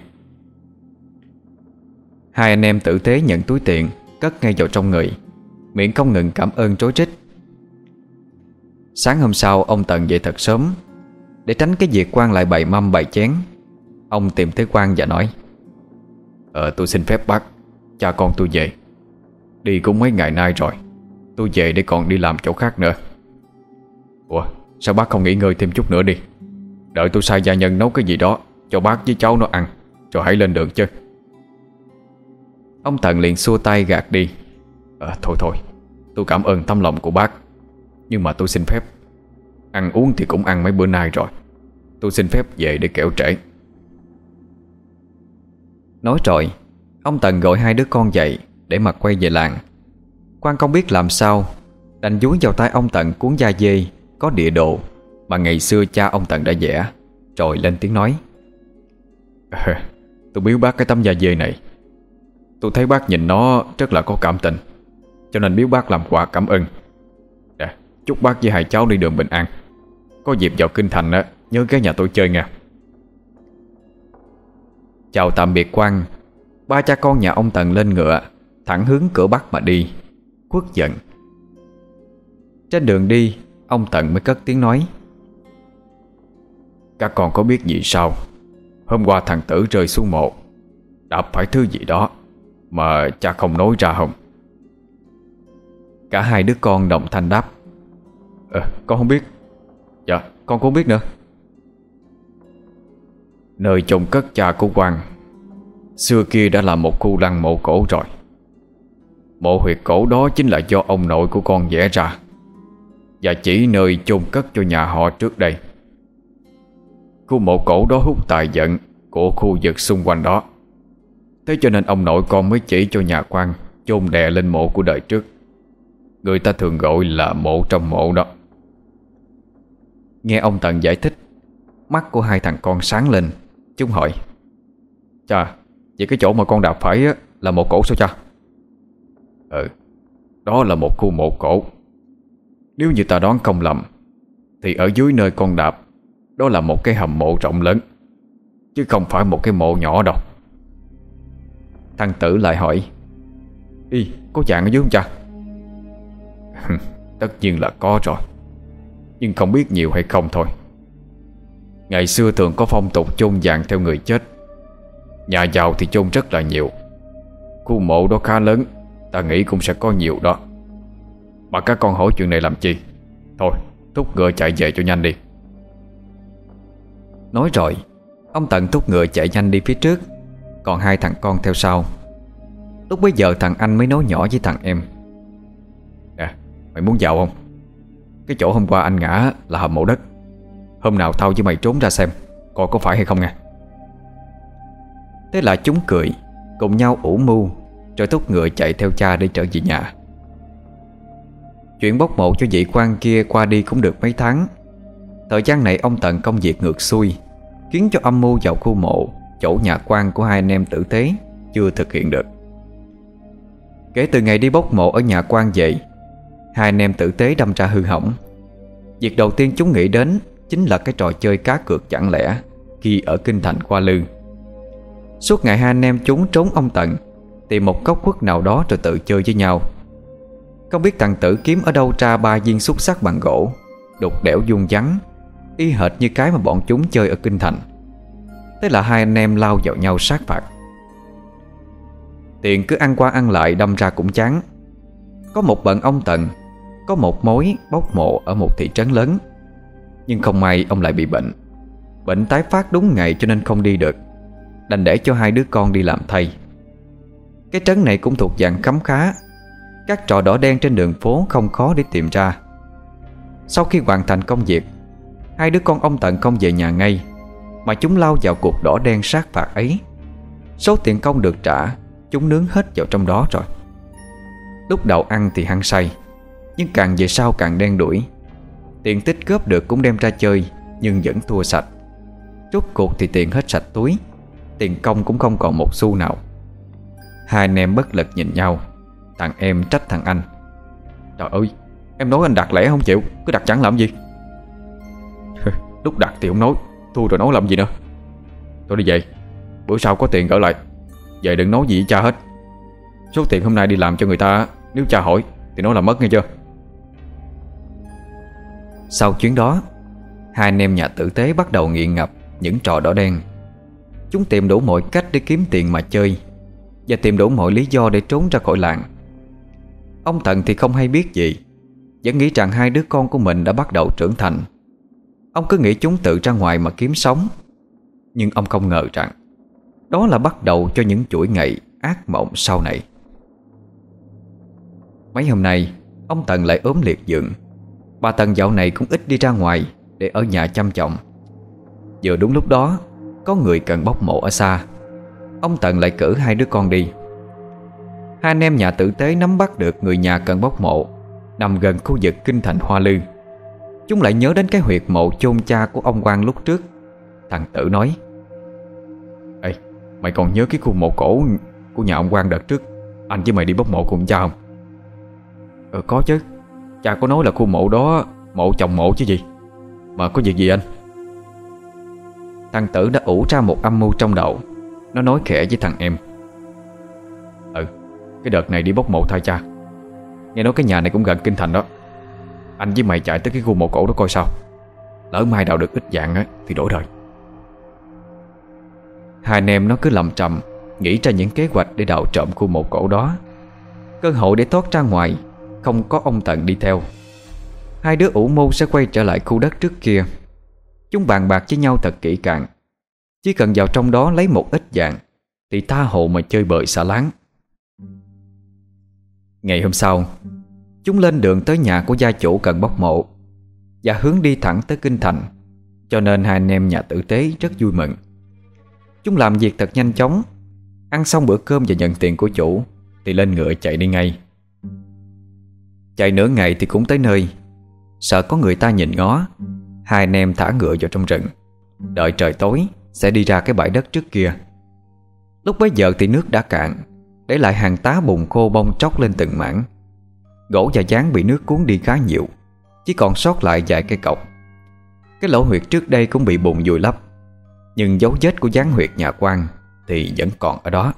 Hai anh em tử tế nhận túi tiền, cất ngay vào trong người, miệng không ngừng cảm ơn rối rít. Sáng hôm sau ông Tận dậy thật sớm. Để tránh cái việc quan lại bày mâm bày chén, ông tìm tới quan và nói: Ờ tôi xin phép bác, cha con tôi về. Đi cũng mấy ngày nay rồi, tôi về để còn đi làm chỗ khác nữa. Ủa sao bác không nghỉ ngơi thêm chút nữa đi? Đợi tôi sai gia nhân nấu cái gì đó cho bác với cháu nó ăn, rồi hãy lên đường chứ. Ông Tận liền xua tay gạt đi: à, Thôi thôi, tôi cảm ơn tấm lòng của bác, nhưng mà tôi xin phép. Ăn uống thì cũng ăn mấy bữa nay rồi, tôi xin phép về để kẻo trễ. Nói rồi ông Tận gọi hai đứa con dậy để mà quay về làng. Quan không biết làm sao, đành dúi vào tay ông Tận cuốn da dê có địa đồ mà ngày xưa cha ông Tận đã vẽ, rồi lên tiếng nói: à, Tôi biếu bác cái tấm da dê này. Tôi thấy bác nhìn nó rất là có cảm tình, cho nên biếu bác làm quà cảm ơn. à, Chúc bác với hai cháu đi đường bình an. Có dịp vào kinh thành á, nhớ ghé nhà tôi chơi nha. Chào tạm biệt quan, ba cha con nhà ông Tận lên ngựa, thẳng hướng cửa Bắc mà đi, khuất giận. Trên đường đi, ông Tận mới cất tiếng nói: Các con có biết gì sao? Hôm qua thằng Tử rơi xuống mộ, đạp phải thứ gì đó mà cha không nói ra không? Cả hai đứa con đồng thanh đáp: Ờ, con không biết. Dạ, con cũng không biết nữa. Nơi chôn cất cha của Quang xưa kia đã là một khu lăng mộ cổ rồi. Mộ huyệt cổ đó chính là do ông nội của con vẽ ra, và chỉ nơi chôn cất cho nhà họ trước đây. Khu mộ cổ đó hút tài vận của khu vực xung quanh đó. Thế cho nên ông nội con mới chỉ cho nhà Quang chôn đè lên mộ của đời trước. Người ta thường gọi là mộ trong mộ đó. Nghe ông Tần giải thích, mắt của hai thằng con sáng lên. Chúng hỏi: Chà, vậy cái chỗ mà con đạp phải á, là mộ cổ sao cha? Ừ, đó là một khu mộ cổ. Nếu như ta đoán không lầm thì ở dưới nơi con đạp đó là một cái hầm mộ rộng lớn, chứ không phải một cái mộ nhỏ đâu. Thằng Tử lại hỏi: Ý, có vàng ở dưới không cha? Tất nhiên là có rồi, nhưng không biết nhiều hay không thôi. Ngày xưa thường có phong tục chôn vàng theo người chết. Nhà giàu thì chôn rất là nhiều. Khu mộ đó khá lớn, ta nghĩ cũng sẽ có nhiều đó. Mà các con hỏi chuyện này làm chi? Thôi, thúc ngựa chạy về cho nhanh đi. Nói rồi, ông Tần thúc ngựa chạy nhanh đi phía trước, còn hai thằng con theo sau. Lúc bấy giờ thằng anh mới nói nhỏ với thằng em: Nè, mày muốn vào không? Cái chỗ hôm qua anh ngã là hầm mộ đất. Hôm nào tao với mày trốn ra xem coi có phải hay không nha. Thế là chúng cười, cùng nhau ủ mưu, rồi thúc ngựa chạy theo cha để trở về nhà. Chuyện bốc mộ cho vị quan kia qua đi cũng được mấy tháng. Thời gian này ông Tần công việc ngược xuôi, khiến cho âm mưu vào khu mộ, chỗ nhà quan của hai anh em tử tế chưa thực hiện được. Kể từ ngày đi bốc mộ ở nhà quan về, hai anh em tử tế đâm ra hư hỏng. Việc đầu tiên chúng nghĩ đến chính là cái trò chơi cá cược chẳng lẽ khi ở kinh thành Hoa Lư. Suốt ngày hai anh em chúng trốn ông Tần, tìm một góc khuất nào đó rồi tự chơi với nhau. Không biết thằng Tử kiếm ở đâu ra ba viên xúc xắc bằng gỗ, đục đẽo vuông vắn, y hệt như cái mà bọn chúng chơi ở kinh thành. Thế là hai anh em lao vào nhau sát phạt. Tiền cứ ăn qua ăn lại đâm ra cũng chán. Có một bận ông Tần có một mối bốc mộ ở một thị trấn lớn, nhưng không may ông lại bị bệnh. Bệnh tái phát đúng ngày cho nên không đi được, đành để cho hai đứa con đi làm thay. Cái trấn này cũng thuộc dạng khấm khá, các trò đỏ đen trên đường phố không khó để tìm ra. Sau khi hoàn thành công việc, hai đứa con ông Tần không về nhà ngay, mà chúng lao vào cuộc đỏ đen sát phạt ấy. Số tiền công được trả, chúng nướng hết vào trong đó rồi. Lúc đầu ăn thì hăng say, nhưng càng về sau càng đen đuổi. Tiền tích góp được cũng đem ra chơi, nhưng vẫn thua sạch. Rốt cuộc thì tiền hết sạch túi, tiền công cũng không còn một xu nào. Hai anh em bất lực nhìn nhau. Thằng em trách thằng anh: Trời ơi, em nói anh đặt lẻ không chịu, cứ đặt chẳng làm gì. Lúc đặt thì không nói, thua rồi nói làm gì nữa. Tôi đi về, bữa sau có tiền gỡ lại. Về đừng nói gì với cha hết. Số tiền hôm nay đi làm cho người ta, nếu cha hỏi thì nói là mất nghe chưa. Sau chuyến đó, hai anh em nhà tử tế bắt đầu nghiện ngập những trò đỏ đen. Chúng tìm đủ mọi cách để kiếm tiền mà chơi, và tìm đủ mọi lý do để trốn ra khỏi làng. Ông Tần thì không hay biết gì, vẫn nghĩ rằng hai đứa con của mình đã bắt đầu trưởng thành. Ông cứ nghĩ chúng tự ra ngoài mà kiếm sống. Nhưng ông không ngờ rằng đó là bắt đầu cho những chuỗi ngày ác mộng sau này. Mấy hôm nay ông Tần lại ốm liệt giường. Bà Tần dạo này cũng ít đi ra ngoài, để ở nhà chăm chồng. Vừa đúng lúc đó có người cần bốc mộ ở xa, ông Tần lại cử hai đứa con đi. Hai anh em nhà tử tế nắm bắt được người nhà cần bốc mộ nằm gần khu vực kinh thành Hoa Lư. Chúng lại nhớ đến cái huyệt mộ chôn cha của ông Quang lúc trước. Thằng Tử nói: Ê, mày còn nhớ cái khu mộ cổ của nhà ông Quang đợt trước anh với mày đi bốc mộ cùng cha không? Ờ có chứ. Cha có nói là khu mộ đó mộ chồng mộ chứ gì. Mà có việc gì anh? Thằng Tử đã ủ ra một âm mưu trong đầu. Nó nói khẽ với thằng em: Ừ, cái đợt này đi bốc mộ thay cha, nghe nói cái nhà này cũng gần kinh thành đó. Anh với mày chạy tới cái khu mộ cổ đó coi sao. Lỡ mai đào được ít vàng á thì đổi đời. Hai anh em nó cứ lầm trầm nghĩ ra những kế hoạch để đào trộm khu mộ cổ đó. Cơ hội để thoát ra ngoài, không có ông Tần đi theo. Hai đứa ủ mưu sẽ quay trở lại khu đất trước kia. Chúng bàn bạc với nhau thật kỹ càng. Chỉ cần vào trong đó lấy một ít vàng thì tha hồ mà chơi bời xả láng. Ngày hôm sau, chúng lên đường tới nhà của gia chủ cần bốc mộ và hướng đi thẳng tới kinh thành. Cho nên hai anh em nhà tử tế rất vui mừng. Chúng làm việc thật nhanh chóng. Ăn xong bữa cơm và nhận tiền của chủ thì lên ngựa chạy đi ngay. Chạy nửa ngày thì cũng tới nơi. Sợ có người ta nhìn ngó, hai anh em thả ngựa vào trong rừng, đợi trời tối sẽ đi ra cái bãi đất trước kia. Lúc bấy giờ thì nước đã cạn, để lại hàng tá bùn khô bong tróc lên từng mảng. Gỗ và dáng bị nước cuốn đi khá nhiều, chỉ còn sót lại vài cây cọc. Cái lỗ huyệt trước đây cũng bị bùn vùi lấp, nhưng dấu vết của dáng huyệt nhà quan thì vẫn còn ở đó.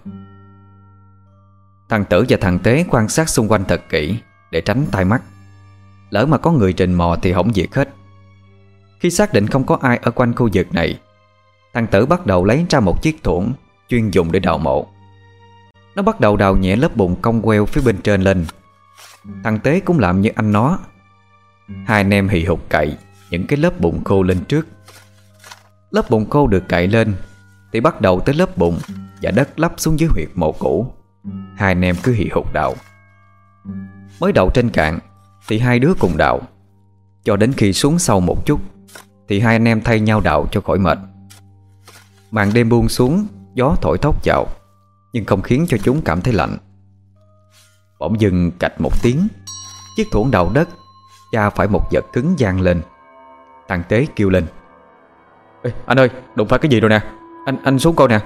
Thằng Tử và thằng Tế quan sát xung quanh thật kỹ để tránh tai mắt. Lỡ mà có người rình mò thì hỏng việc hết. Khi xác định không có ai ở quanh khu vực này, thằng Tử bắt đầu lấy ra một chiếc thuẫn chuyên dùng để đào mộ. Nó bắt đầu đào nhẹ lớp bùn cong queo phía bên trên lên. Thằng Tế cũng làm như anh nó. Hai anh em hì hục cậy những cái lớp bùn khô lên trước. Lớp bùn khô được cậy lên thì bắt đầu tới lớp bùn và đất lấp xuống dưới huyệt mộ cũ. Hai anh em cứ hì hục đào. Mới đào trên cạn thì hai đứa cùng đào, cho đến khi xuống sâu một chút thì hai anh em thay nhau đào cho khỏi mệt. Màn đêm buông xuống, gió thổi thốc vào, nhưng không khiến cho chúng cảm thấy lạnh. Bỗng dưng cạch một tiếng, chiếc thuẫn đào đất cha phải một vật cứng vang lên. Thằng Tế kêu lên: Ê, anh ơi, đụng phải cái gì rồi nè, Anh anh xuống coi nè.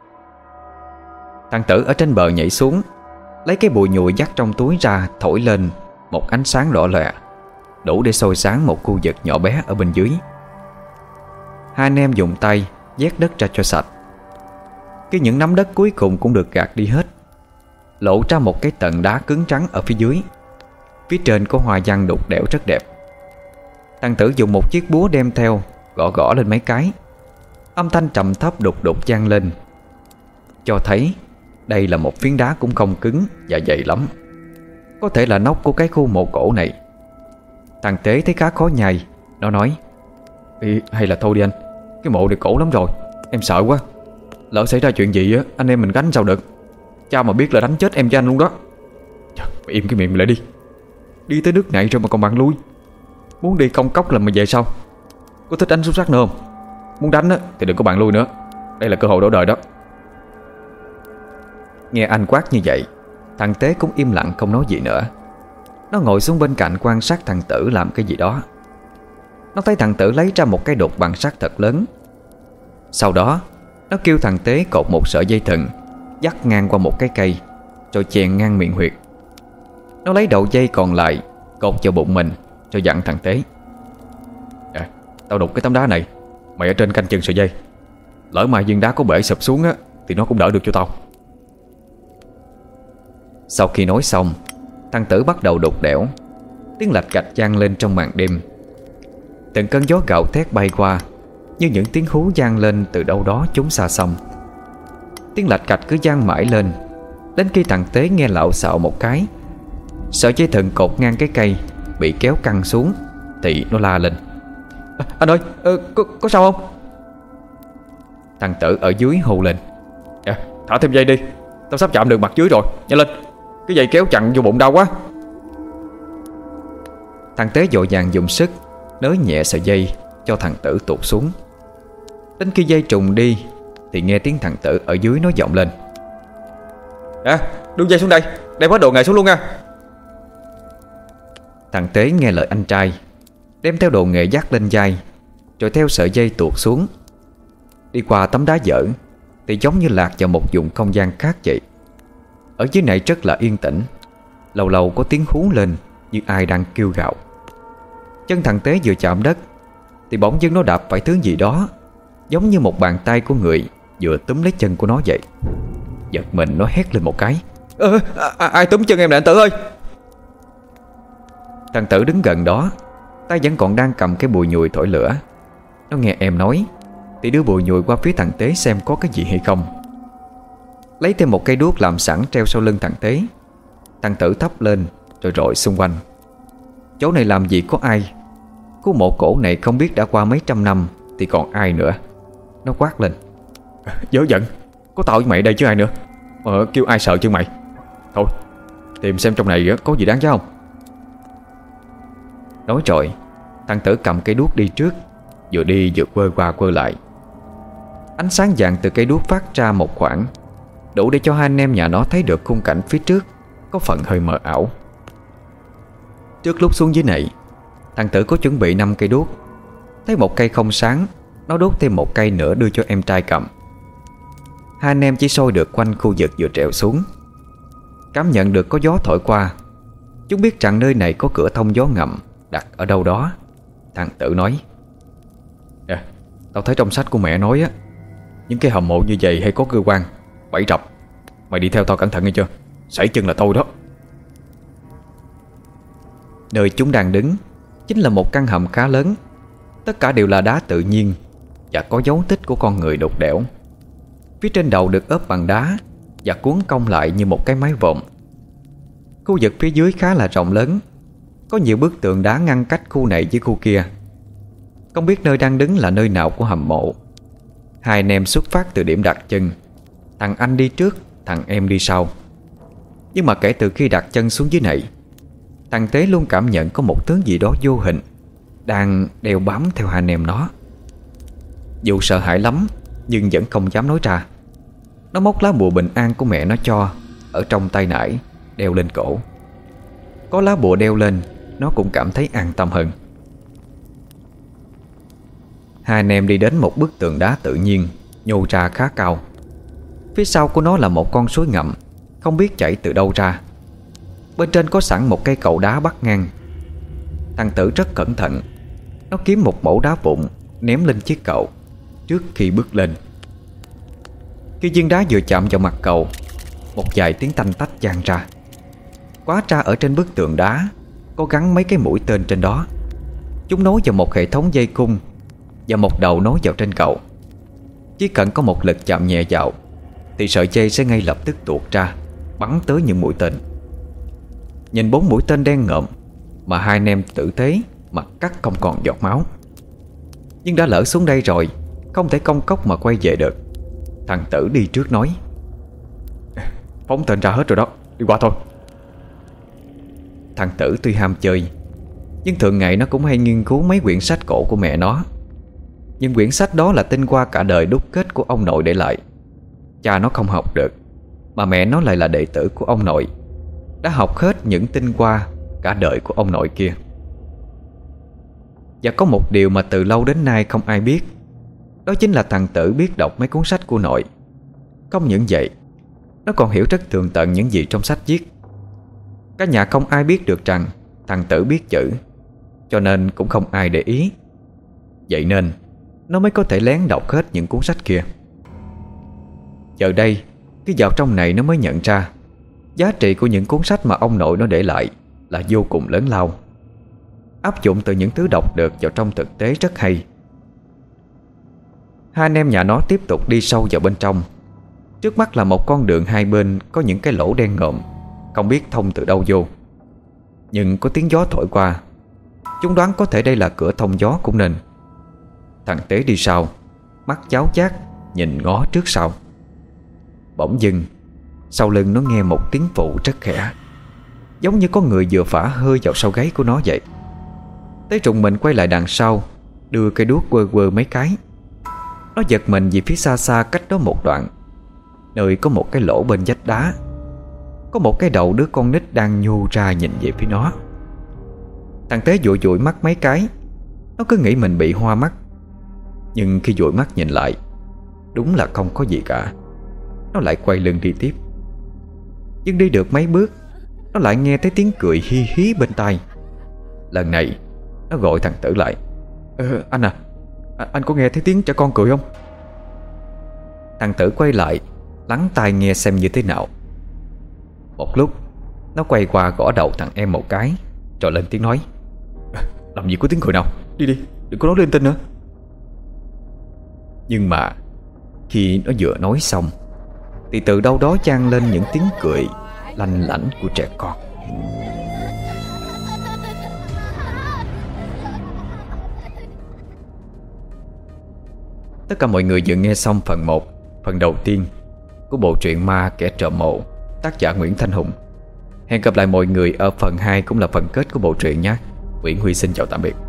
Thằng Tử ở trên bờ nhảy xuống, lấy cái bùi nhùi dắt trong túi ra, thổi lên một ánh sáng đỏ lòe, đủ để soi sáng một khu vực nhỏ bé ở bên dưới. Hai anh em dùng tay vét đất ra cho sạch. Khi những nắm đất cuối cùng cũng được gạt đi hết, lộ ra một cái tầng đá cứng trắng ở phía dưới. Phía trên có hoa văn đục đẽo rất đẹp. Thằng Tử dùng một chiếc búa đem theo, gõ gõ lên mấy cái. Âm thanh trầm thấp đục đục vang lên, cho thấy đây là một phiến đá cũng không cứng và dày lắm. Có thể là nóc của cái khu mộ cổ này. Thằng Tế thấy khá khó nhai. Nó nói: Ê, hay là thôi đi anh, cái mộ này cổ lắm rồi, em sợ quá. Lỡ xảy ra chuyện gì á, anh em mình gánh sao được. Cha mà biết là đánh chết em với anh luôn đó. Trời, im cái miệng lại đi. Đi tới nước này rồi mà còn bạn lui. Muốn đi công cốc làm mà về sao? Có thích đánh xúc sắc nữa không? Muốn đánh á thì đừng có bạn lui nữa. Đây là cơ hội đổi đời đó. Nghe anh quát như vậy, thằng Tế cũng im lặng không nói gì nữa. Nó ngồi xuống bên cạnh quan sát thằng Tử làm cái gì đó. Nó thấy thằng Tử lấy ra một cái đục bằng sắt thật lớn. Sau đó nó kêu thằng Tế cột một sợi dây thừng dắt ngang qua một cái cây, rồi chèn ngang miệng huyệt. Nó lấy đầu dây còn lại cột vào bụng mình, rồi dặn thằng Tế: À, tao đục cái tấm đá này, mày ở trên canh chừng sợi dây. Lỡ mà viên đá có bể sụp xuống á thì nó cũng đỡ được cho tao. Sau khi nói xong, thằng Tử bắt đầu đục đẽo. Tiếng lạch cạch vang lên trong màn đêm. Từng cơn gió gào thét bay qua, như những tiếng hú vang lên từ đâu đó chốn xa xăm. Tiếng lạch cạch cứ vang mãi lên, đến khi thằng Tế nghe lạo xạo một cái. Sợi dây thừng cột ngang cái cây bị kéo căng xuống thì nó la lên: à, Anh ơi, ờ, có, có sao không? Thằng Tử ở dưới hô lên: À, thả thêm dây đi, tao sắp chạm được mặt dưới rồi, nhanh lên. Cái dây kéo chặn vô bụng đau quá. Thằng Tế vội vàng dùng sức nới nhẹ sợi dây cho thằng Tử tuột xuống. Đến khi dây trùng đi thì nghe tiếng thằng Tử ở dưới nói vọng lên: À, đưa dây xuống đây, đem hết đồ nghề xuống luôn nha. Thằng Tế nghe lời anh trai, đem theo đồ nghề dắt lên vai, rồi theo sợi dây tuột xuống. Đi qua tấm đá dở thì giống như lạc vào một vùng không gian khác vậy. Ở dưới này rất là yên tĩnh, lâu lâu có tiếng hú lên như ai đang kêu gào. Chân thằng Tế vừa chạm đất thì bỗng dưng nó đạp phải thứ gì đó, giống như một bàn tay của người vừa túm lấy chân của nó vậy. Giật mình nó hét lên một cái: Ơ, à, ai túm chân em nè anh Tử ơi? Thằng Tử đứng gần đó, tay vẫn còn đang cầm cái bùi nhùi thổi lửa. Nó nghe em nói thì đưa bùi nhùi qua phía thằng Tế xem có cái gì hay không. Lấy thêm một cây đuốc làm sẵn treo sau lưng thằng Tế. Thằng Tử thắp lên rồi rọi xung quanh. Chỗ này làm gì có ai. Khu mộ cổ này không biết đã qua mấy trăm năm thì còn ai nữa. Nó quát lên: Dớ giận, có tao với mày đây chứ ai nữa. Mà kêu ai sợ chứ mày. Thôi tìm xem trong này có gì đáng giá không. Nói rồi, thằng Tử cầm cây đuốc đi trước, vừa đi vừa quơ qua quơ lại. Ánh sáng vàng từ cây đuốc phát ra một khoảng, đủ để cho hai anh em nhà nó thấy được khung cảnh phía trước có phần hơi mờ ảo. Trước lúc xuống dưới này, thằng Tử có chuẩn bị năm cây đuốc. Thấy một cây không sáng, nó đốt thêm một cây nữa đưa cho em trai cầm. Hai anh em chỉ soi được quanh khu vực vừa trèo xuống. Cảm nhận được có gió thổi qua, chúng biết rằng nơi này có cửa thông gió ngầm đặt ở đâu đó. Thằng Tử nói: Nè, tao thấy trong sách của mẹ nói á, những cái hầm mộ như vậy hay có cơ quan bẫy rập. Mày đi theo tao cẩn thận nghe chưa, sảy chân là tôi đó. Nơi chúng đang đứng chính là một căn hầm khá lớn. Tất cả đều là đá tự nhiên và có dấu tích của con người đục đẽo. Phía trên đầu được ốp bằng đá và cuốn cong lại như một cái mái vòm. Khu vực phía dưới khá là rộng lớn, có nhiều bức tường đá ngăn cách khu này với khu kia. Không biết nơi đang đứng là nơi nào của hầm mộ. Hai anh em xuất phát từ điểm đặt chân. Thằng anh đi trước, thằng em đi sau. Nhưng mà kể từ khi đặt chân xuống dưới này, thằng Tế luôn cảm nhận có một thứ gì đó vô hình đang đeo bám theo hai anh em nó. Dù sợ hãi lắm nhưng vẫn không dám nói ra. Nó móc lá bùa bình an của mẹ nó cho ở trong tay nải, đeo lên cổ. Có lá bùa đeo lên, nó cũng cảm thấy an tâm hơn. Hai anh em đi đến một bức tường đá tự nhiên nhô ra khá cao. Phía sau của nó là một con suối ngầm, không biết chảy từ đâu ra. Bên trên có sẵn một cây cầu đá bắc ngang. Thằng Tử rất cẩn thận. Nó kiếm một mẩu đá vụn ném lên chiếc cầu trước khi bước lên. Khi viên đá vừa chạm vào mặt cầu, một vài tiếng tanh tách vang ra. Quá ra ở trên bức tường đá có gắn mấy cái mũi tên trên đó. Chúng nối vào một hệ thống dây cung và một đầu nối vào trên cầu. Chỉ cần có một lực chạm nhẹ vào thì sợi dây sẽ ngay lập tức tuột ra, bắn tới những mũi tên. Nhìn bốn mũi tên đen ngộm mà hai anh em Tử Tế mặt cắt không còn giọt máu. Nhưng đã lỡ xuống đây rồi, không thể công cốc mà quay về được. Thằng Tử đi trước nói: Phóng tên ra hết rồi đó, đi qua thôi. Thằng Tử tuy ham chơi, nhưng thường ngày nó cũng hay nghiên cứu mấy quyển sách cổ của mẹ nó. Nhưng quyển sách đó là tinh hoa cả đời đúc kết của ông nội để lại. Cha nó không học được, mà mẹ nó lại là đệ tử của ông nội, đã học hết những tinh hoa cả đời của ông nội kia. Và có một điều mà từ lâu đến nay không ai biết, đó chính là thằng Tử biết đọc mấy cuốn sách của nội. Không những vậy, nó còn hiểu rất tường tận những gì trong sách viết. Cả nhà không ai biết được rằng thằng Tử biết chữ, cho nên cũng không ai để ý. Vậy nên nó mới có thể lén đọc hết những cuốn sách kia. Giờ đây, khi vào trong này nó mới nhận ra giá trị của những cuốn sách mà ông nội nó để lại là vô cùng lớn lao. Áp dụng từ những thứ đọc được vào trong thực tế rất hay. Hai anh em nhà nó tiếp tục đi sâu vào bên trong. Trước mắt là một con đường hai bên có những cái lỗ đen ngòm, không biết thông từ đâu vô. Nhưng có tiếng gió thổi qua, chúng đoán có thể đây là cửa thông gió cũng nên. Thằng Tế đi sau, mắt cháo chát nhìn ngó trước sau. Bỗng dưng sau lưng nó nghe một tiếng phụ rất khẽ, giống như có người vừa phả hơi vào sau gáy của nó vậy. Tế trùng mình quay lại đằng sau, đưa cây đuốc quơ quơ mấy cái. Nó giật mình vì phía xa xa cách đó một đoạn, nơi có một cái lỗ bên vách đá, có một cái đầu đứa con nít đang nhô ra nhìn về phía nó. Thằng Tế dụi dụi mắt mấy cái. Nó cứ nghĩ mình bị hoa mắt, nhưng khi dụi mắt nhìn lại, đúng là không có gì cả. Nó lại quay lưng đi tiếp. Nhưng đi được mấy bước, nó lại nghe thấy tiếng cười hi hí bên tai. Lần này nó gọi thằng Tử lại: ờ, Anh à, anh có nghe thấy tiếng trẻ con cười không? Thằng Tử quay lại lắng tai nghe xem như thế nào. Một lúc nó quay qua gõ đầu thằng em một cái, rồi lên tiếng nói: Làm gì có tiếng cười nào, đi đi, đừng có nói linh tinh nữa. Nhưng mà khi nó vừa nói xong thì từ đâu đó vang lên những tiếng cười lanh lảnh của trẻ con. Tất cả mọi người vừa nghe xong phần một, phần đầu tiên của bộ truyện Ma Kẻ Trộm Mộ, tác giả Nguyễn Thanh Hùng. Hẹn gặp lại mọi người ở phần hai cũng là phần kết của bộ truyện nhé. Nguyễn Huy xin chào tạm biệt.